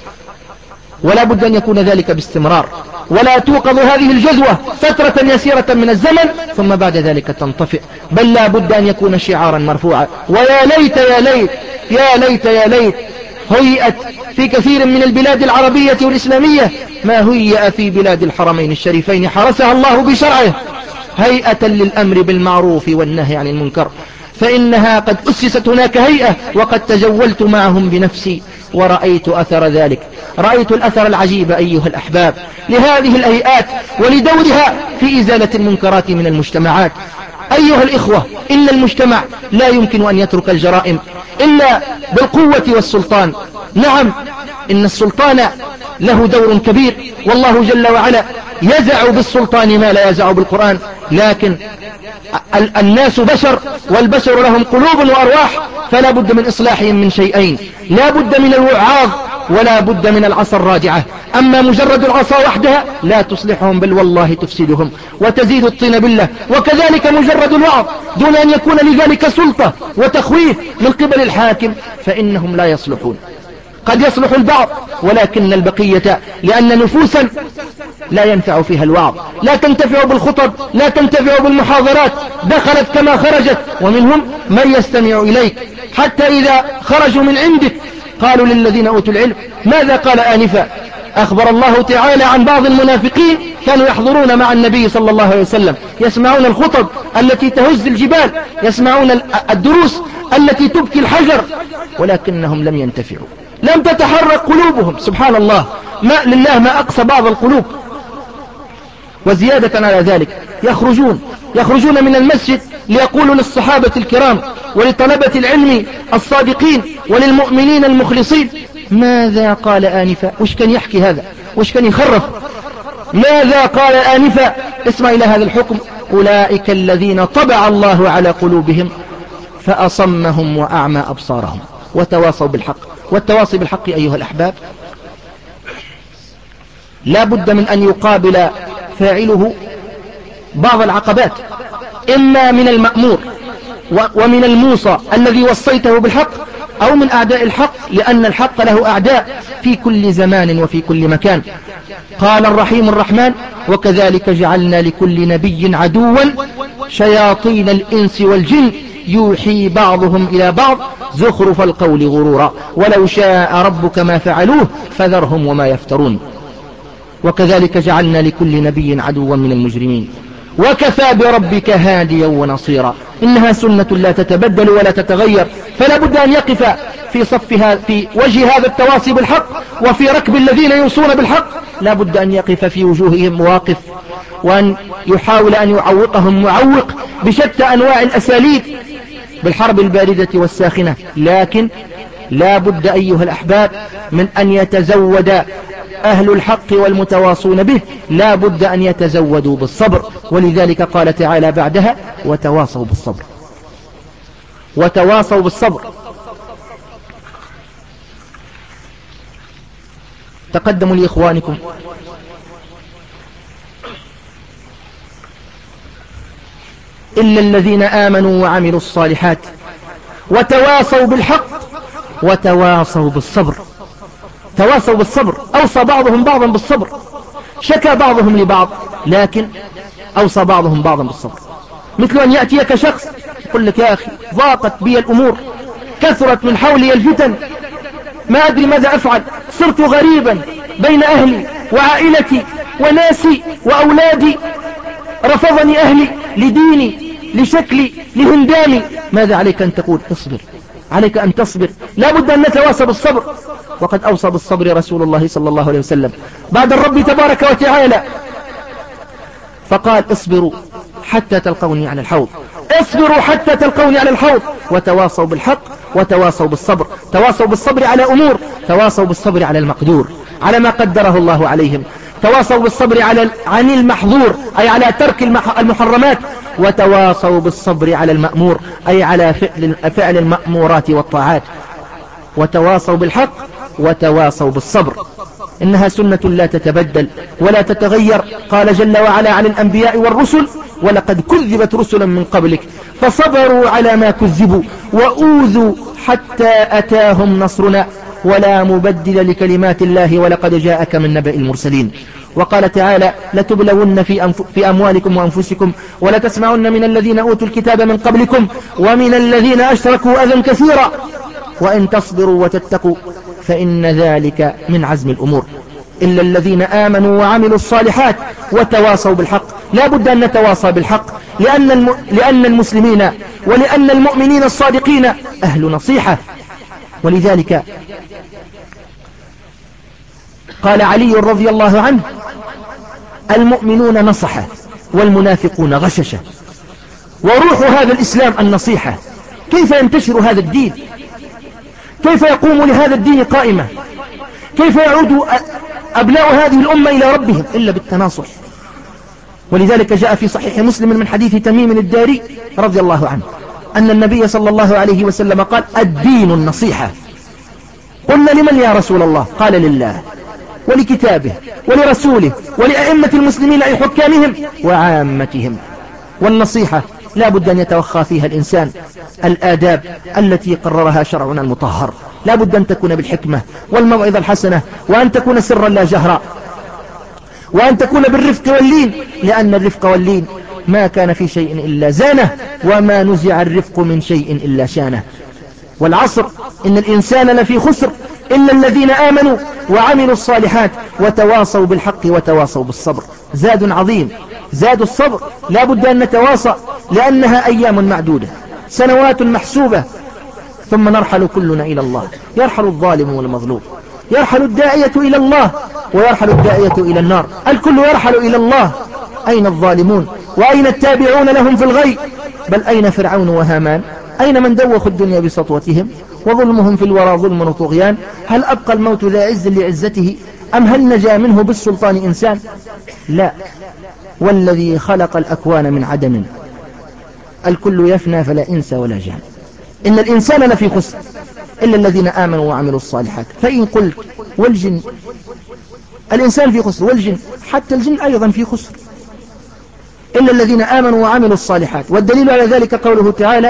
ولا بد أن يكون ذلك باستمرار، ولا توقظ هذه الجذوة فترة يسيرة من الزمن ثم بعد ذلك تنطفئ، بل لا بد أن يكون شعارا مرفوعا. ويا ليت يا ليت يا ليت يا ليت هيئت في كثير من البلاد العربية والإسلامية ما هيئ في بلاد الحرمين الشريفين حرسها الله بشرعه، هيئة للأمر بالمعروف والنهي عن المنكر، فإنها قد أسست هناك هيئة، وقد تجولت معهم بنفسي ورأيت أثر ذلك. رأيت الأثر العجيب أيها الأحباب لهذه الهيئات ولدورها في إزالة المنكرات من المجتمعات. أيها الإخوة، إن المجتمع لا يمكن أن يترك الجرائم إلا بالقوة والسلطان. نعم، إن السلطان له دور كبير، والله جل وعلا يزع بالسلطان ما لا يزع بالقرآن، لكن الناس بشر، والبشر لهم قلوب وأرواح، فلا بد من إصلاحهم من شيئين: لا بد من الوعاظ، ولا بد من العصا الراجعة. أما مجرد العصا وحدها لا تصلحهم، بل والله تفسدهم وتزيد الطين بالله. وكذلك مجرد الوعظ دون أن يكون لذلك سلطة وتخويف من قبل الحاكم فإنهم لا يصلحون. قد يصلح البعض ولكن البقية، لأن نفوسا لا ينفع فيها الوعظ، لا تنتفع بالخطب، لا تنتفع بالمحاضرات، دخلت كما خرجت، ومنهم من يستمع إليك حتى إذا خرجوا من عندك قالوا للذين أوتوا العلم ماذا قال آنفا. أخبر الله تعالى عن بعض المنافقين كانوا يحضرون مع النبي صلى الله عليه وسلم، يسمعون الخطب التي تهز الجبال، يسمعون الدروس التي تبكي الحجر، ولكنهم لم ينتفعوا، لم تتحرك قلوبهم. سبحان الله، ما لله ما أقسى بعض القلوب. وزيادة على ذلك يخرجون يخرجون من المسجد ليقولوا للصحابة الكرام ولطلبة العلم الصادقين وللمؤمنين المخلصين ماذا قال آنفا. وش كان يحكي هذا؟ وش كان يخرف؟ ماذا قال آنفا؟ اسمع إلى هذا الحكم: أولئك الذين طبع الله على قلوبهم فأصمهم وأعمى أبصارهم. وتواصوا بالحق. والتواصي بالحق أيها الأحباب لا بد من أن يقابل فاعله بعض العقبات، إما من المأمور ومن الموصى الذي وصيته بالحق، أو من أعداء الحق، لأن الحق له أعداء في كل زمان وفي كل مكان. قال الرحيم الرحمن: وكذلك جعلنا لكل نبي عدوا شياطين الإنس والجن يوحي بعضهم إلى بعض زخرف القول غرورا ولو شاء ربك ما فعلوه فذرهم وما يفترون. وكذلك جعلنا لكل نبي عدوا من المجرمين وكفى بربك هاديا ونصيرا. إنها سنة لا تتبدل ولا تتغير، فلا بد أن يقف في صفها في وجه هذا التواصي بالحق، وفي ركب الذين يوصون بالحق لا بد أن يقف في وجوههم مواقف، وأن يحاول أن يعوقهم معوق بشتى أنواع الأساليب بالحرب الباردة والساخنة. لكن لا بد أيها الأحباب من أن يتزود أهل الحق والمتواصون به، لا بد أن يتزودوا بالصبر. ولذلك قال تعالى بعدها: وتواصوا بالصبر. وتواصوا بالصبر. تقدموا لإخوانكم إلا الذين آمنوا وعملوا الصالحات وتواصوا بالحق وتواصوا بالصبر. تواصوا بالصبر، أوصى بعضهم بعضا بالصبر، شكى بعضهم لبعض، لكن أوصى بعضهم بعضا بالصبر. مثل أن يأتيك شخص يقول لك: يا أخي ضاقت بي الأمور، كثرت من حولي الفتن، ما أدري ماذا أفعل، صرت غريبا بين أهلي وعائلتي وناسي وأولادي، رفضني أهلي لديني لشكلي لهندامي. ماذا عليك أن تقول؟ اصبر، عليك أن تصبر، لا بد أن نتواصى بالصبر. وقد أوصى بالصبر رسول الله صلى الله عليه وسلم بعد الرب تبارك وتعالى، فقال: اصبروا حتى تلقوني على الحوض، اصبروا حتى تلقوني على الحوض، وتواصوا بالحق وتواصوا بالصبر. تواصوا بالصبر على أمور، تواصوا بالصبر على المقدور، على ما قدره الله عليهم. تواصوا بالصبر على عن المحظور، أي على ترك المحرمات، وتواصوا بالصبر على المأمور، أي على فعل, فعل المأمورات والطاعات. وتواصوا بالحق وتواصوا بالصبر. إنها سنة لا تتبدل ولا تتغير. قال جل وعلا عن الأنبياء والرسل: ولقد كذبت رسلا من قبلك فصبروا على ما كذبوا وأوذوا حتى أتاهم نصرنا ولا مبدل لكلمات الله ولقد جاءك من نبأ المرسلين. وقال تعالى: لتبلون في, أنف... في أموالكم وأنفسكم ولتسمعن من الذين أوتوا الكتاب من قبلكم ومن الذين أشركوا أذى كثيرا وإن تصبروا وتتقوا فإن ذلك من عزم الأمور. إلا الذين آمنوا وعملوا الصالحات وتواصوا بالحق. لا بد أن نتواصى بالحق، لأن, الم... لأن المسلمين ولأن المؤمنين الصادقين أهل نصيحة. ولذلك قال علي رضي الله عنه: المؤمنون نصحة والمنافقون غششة. وروح هذا الإسلام النصيحة. كيف ينتشر هذا الدين؟ كيف يقوم لهذا الدين قائمة؟ كيف يعود أبناء هذه الأمة إلى ربهم إلا بالتناصح؟ ولذلك جاء في صحيح مسلم من حديث تميم الداري رضي الله عنه أن النبي صلى الله عليه وسلم قال: الدين النصيحة. قلنا: لمن يا رسول الله؟ قال: لله ولكتابه ولرسوله ولأئمة المسلمين أي حكامهم وعامتهم. والنصيحة لا بد أن يتوخى فيها الإنسان الآداب التي قررها شرعنا المطهر. لا بد أن تكون بالحكمة والموعظة الحسنة، وأن تكون سرا لا جهرا، وأن تكون بالرفق واللين، لأن الرفق واللين ما كان في شيء إلا زانه، وما نزع الرفق من شيء إلا شانه. والعصر إن الإنسان لفي خسر إلا الذين آمنوا وعملوا الصالحات وتواصوا بالحق وتواصوا بالصبر. زاد عظيم، زاد الصبر. لا بد أن نتواصى، لأنها أيام معدودة، سنوات محسوبة، ثم نرحل كلنا إلى الله. يرحل الظالم والمظلوم، يرحل الداعية إلى الله ويرحل الداعية إلى النار. الكل يرحل إلى الله. أين الظالمون؟ وأين التابعون لهم في الغي؟ بل أين فرعون وهامان؟ أين من دوخوا الدنيا بسطوتهم؟ وظلمهم في الورى ظلم وطغيان. هل أبقى الموت ذا عز لعزته؟ أم هل نجا منه بالسلطان إنسان؟ لا. والذي خلق الأكوان من عدم الكل يفنى فلا إنس ولا جان. إن الإنسان لفي خسر إلا الذين آمنوا وعملوا الصالحات. فإن قلت والجن، الإنسان في خسر والجن، حتى الجن أيضا في خسر إلا الذين آمنوا وعملوا الصالحات. والدليل على ذلك قوله تعالى: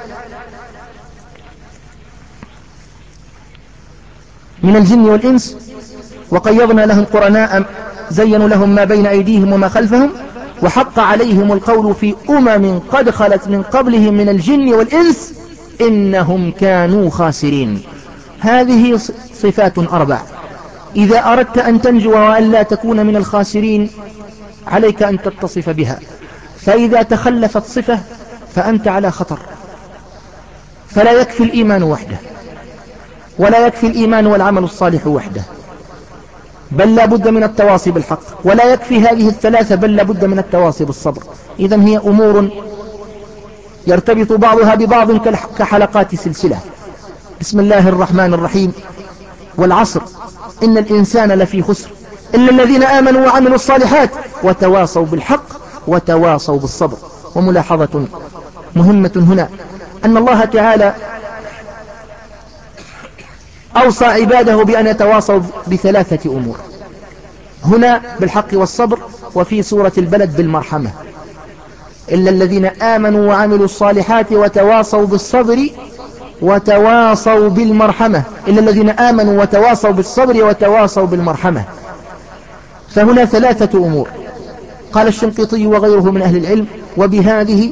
من الجن والإنس وقيضنا لهم قرناء زينوا لهم ما بين أيديهم وما خلفهم وحق عليهم القول في أمم قد خلت من قبلهم من الجن والإنس إنهم كانوا خاسرين. هذه صفات أربع. إذا أردت أن تنجو وأن لا تكون من الخاسرين عليك أن تتصف بها، فإذا تخلفت صفة فأنت على خطر. فلا يكفي الإيمان وحده، ولا يكفي الإيمان والعمل الصالح وحده، بل لا بد من التواصي بالحق. ولا يكفي هذه الثلاثة، بل لا بد من التواصي بالصبر. إذن هي أمور يرتبط بعضها ببعض كحلقات سلسلة. بسم الله الرحمن الرحيم. والعصر إن الإنسان لفي خسر إلا الذين آمنوا وعملوا الصالحات وتواصوا بالحق وتواصوا بالصبر. وملاحظة مهمة هنا أن الله تعالى أوصى عباده بأن يتواصوا بثلاثة أمور، هنا بالحق والصبر، وفي سورة البلد بالمرحمة. إلا الذين آمنوا وعملوا الصالحات وتواصوا بالصبر وتواصوا بالمرحمة. إلا الذين آمنوا وتواصوا بالصبر وتواصوا بالمرحمة. فهنا ثلاثة أمور. قال الشنقيطي وغيره من أهل العلم: وبهذه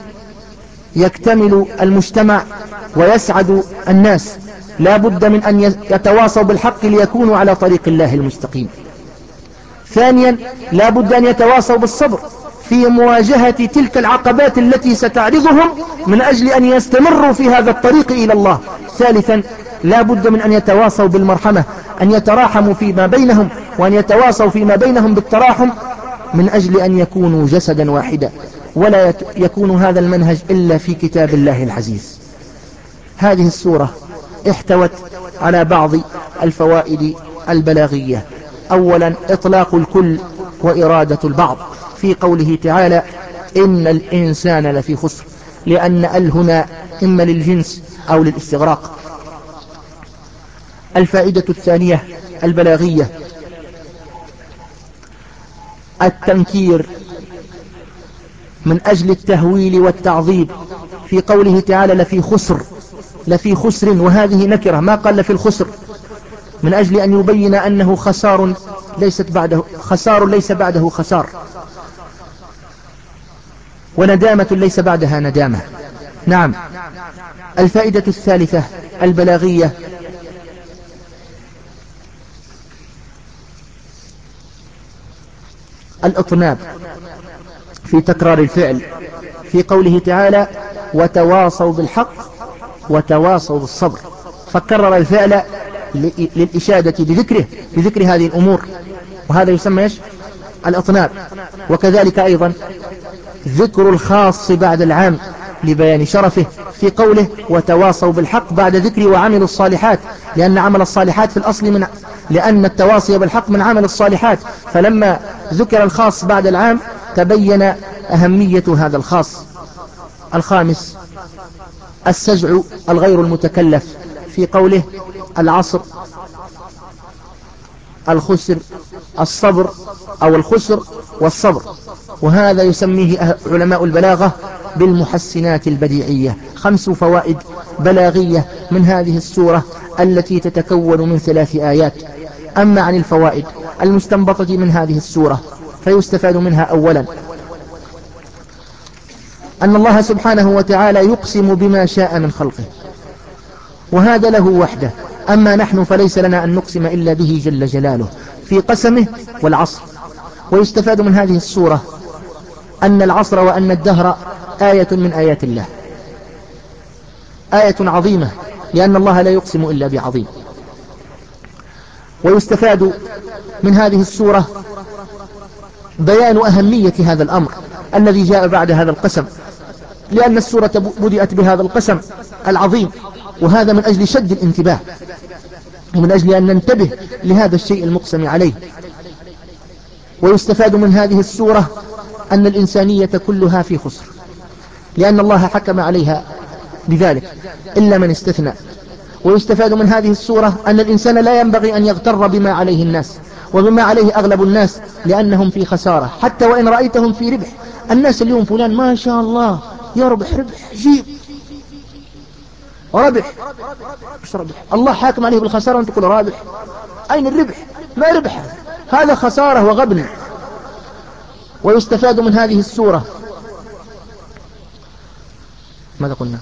يكتمل المجتمع ويسعد الناس. لا بد من أن يتواصوا بالحق ليكونوا على طريق الله المستقيم. ثانيا، لا بد أن يتواصوا بالصبر في مواجهة تلك العقبات التي ستعرضهم من أجل أن يستمروا في هذا الطريق إلى الله. ثالثا، لا بد من أن يتواصوا بالمرحمة، أن يتراحموا فيما بينهم، وأن يتواصوا فيما بينهم بالتراحم من أجل أن يكونوا جسدا واحدا.
ولا يكون هذا المنهج إلا في كتاب الله العزيز. هذه السورة احتوت على بعض الفوائد البلاغية. أولا إطلاق الكل وإرادة البعض في قوله تعالى إن الإنسان لفي خسر، لأن ال هنا إما للجنس أو للاستغراق. الفائدة الثانية البلاغية التنكير من أجل التهويل والتعظيم في قوله تعالى لفي خسر، لفي خسر، وهذه نكرة، ما قال لفي الخسر، من أجل أن يبين أنه خسار ليست بعده خسار ليس بعده خسار، وندامة ليس بعدها ندامة. نعم. الفائدة الثالثة البلاغية الإطناب في تكرار الفعل في قوله تعالى وتواصوا بالحق وتواصوا بالصبر، فكرر الفعل للإشادة بذكره بذكر هذه الأمور، وهذا يسمى إيش؟ الإطناب. وكذلك أيضا ذكر الخاص بعد العام لبيان شرفه في قوله وتواصوا بالحق بعد ذكر وعملوا الصالحات، لأن عمل الصالحات في الأصل من لأن التواصي بالحق من عمل الصالحات، فلما ذكر الخاص بعد العام تبين أهمية هذا الخاص. الخامس السجع الغير المتكلف في قوله العصر، الخسر، الصبر أو الخسر والصبر، وهذا يسميه علماء البلاغة بالمحسنات البديعية. خمس فوائد بلاغية من هذه السورة التي تتكون من ثلاث آيات. أما عن الفوائد المستنبطة من هذه السورة فيستفاد منها أولا أن الله سبحانه وتعالى يقسم بما شاء من خلقه، وهذا له وحده، أما نحن فليس لنا أن نقسم إلا به جل جلاله في قسمه والعصر. ويستفاد من هذه السورة أن العصر وأن الدهر آية من آيات الله، آية عظيمة، لأن الله لا يقسم إلا بعظيم. ويستفاد من هذه السورة بيان أهمية هذا الأمر الذي جاء بعد هذا القسم، لأن السورة بدأت بهذا القسم العظيم، وهذا من أجل شد الانتباه ومن أجل أن ننتبه لهذا الشيء المقسم عليه. ويستفاد من هذه السورة أن الإنسانية كلها في خسر، لأن الله حكم عليها بذلك إلا من استثنى. ويستفاد من هذه السورة أن الإنسان لا ينبغي أن يغتر بما عليه الناس وبما عليه أغلب الناس، لأنهم في خسارة حتى وإن رأيتهم في ربح. الناس اليوم فلان ما شاء الله يربح ربح جيب ربح، مش ربح، الله حاكم عليه بالخسارة وأنت تقول رابح. أين الربح؟ ما ربح، هذا خسارة وغبن. ويستفاد من هذه السورة ماذا قلنا؟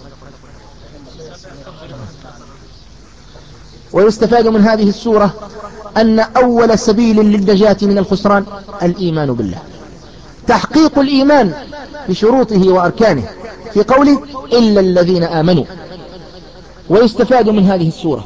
ويستفاد من هذه السورة أن أول سبيل للنجاة من الخسران الإيمان بالله، تحقيق الإيمان بشروطه وأركانه في قوله إلا الذين آمنوا. ويستفاد من هذه السورة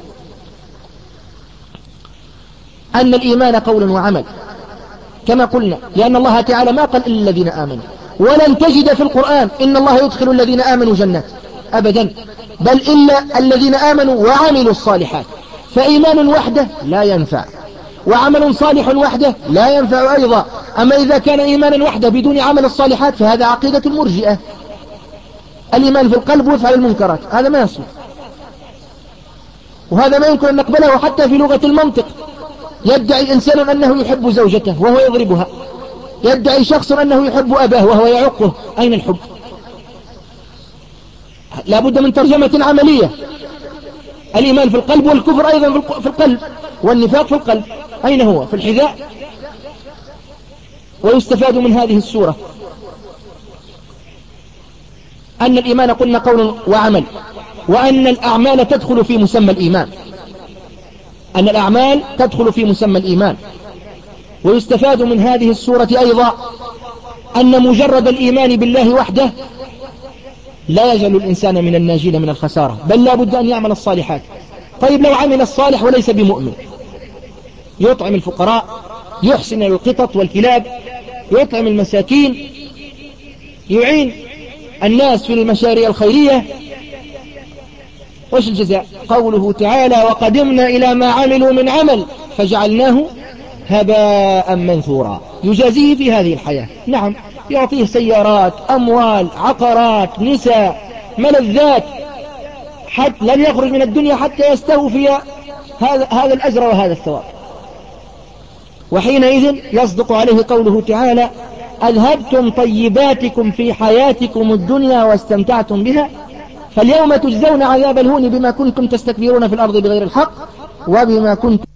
أن الإيمان قول وعمل كما قلنا، لأن الله تعالى ما قال إلا الذين آمنوا، ولن تجد في القرآن إن الله يدخل الذين آمنوا جنات أبدا، بل إلا الذين آمنوا وعملوا الصالحات. فإيمان وحده لا ينفع، وعمل صالح وحده لا ينفع أيضا. أما إذا كان إيمانا وحده بدون عمل الصالحات فهذا عقيدة المرجئة، الإيمان في القلب ويفعل المنكرات، هذا ما يصلح، وهذا ما يمكن أن نقبله حتى في لغة المنطق. يدعي إنسان أنه يحب زوجته وهو يضربها، يدعي شخص أنه يحب أباه وهو يعقه، أين الحب؟ لا بد من ترجمة عملية. الإيمان في القلب والكفر أيضا في القلب والنفاق في القلب، أين هو؟ في الحذاء. ويستفاد من هذه السورة أن الإيمان قلنا قول وعمل، وأن الأعمال تدخل في مسمى الإيمان، أن الأعمال تدخل في مسمى الإيمان. ويستفاد من هذه السورة أيضا أن مجرد الإيمان بالله وحده لا يجعل الإنسان من الناجين من الخسارة، بل لا بد أن يعمل الصالحات. طيب لو عمل الصالح وليس بمؤمن، يطعم الفقراء، يحسن القطط والكلاب، يطعم المساكين،
يعين الناس في المشاريع الخيرية، وش الجزاء؟ قوله تعالى وقدمنا إلى ما عملوا من عمل فجعلناه هباء منثورا. يجازيه في هذه الحياة، نعم، يعطيه سيارات، أموال، عقارات، نساء، ملذات، حتى لن يخرج من الدنيا حتى يستوفي هذا هذا الأجر وهذا الثواب. وحينئذ يصدق عليه قوله تعالى أذهبتم طيباتكم في حياتكم الدنيا واستمتعتم بها فاليوم تجزون عذاب الهون بما كنتم تستكبرون في الأرض بغير الحق وبما كنتم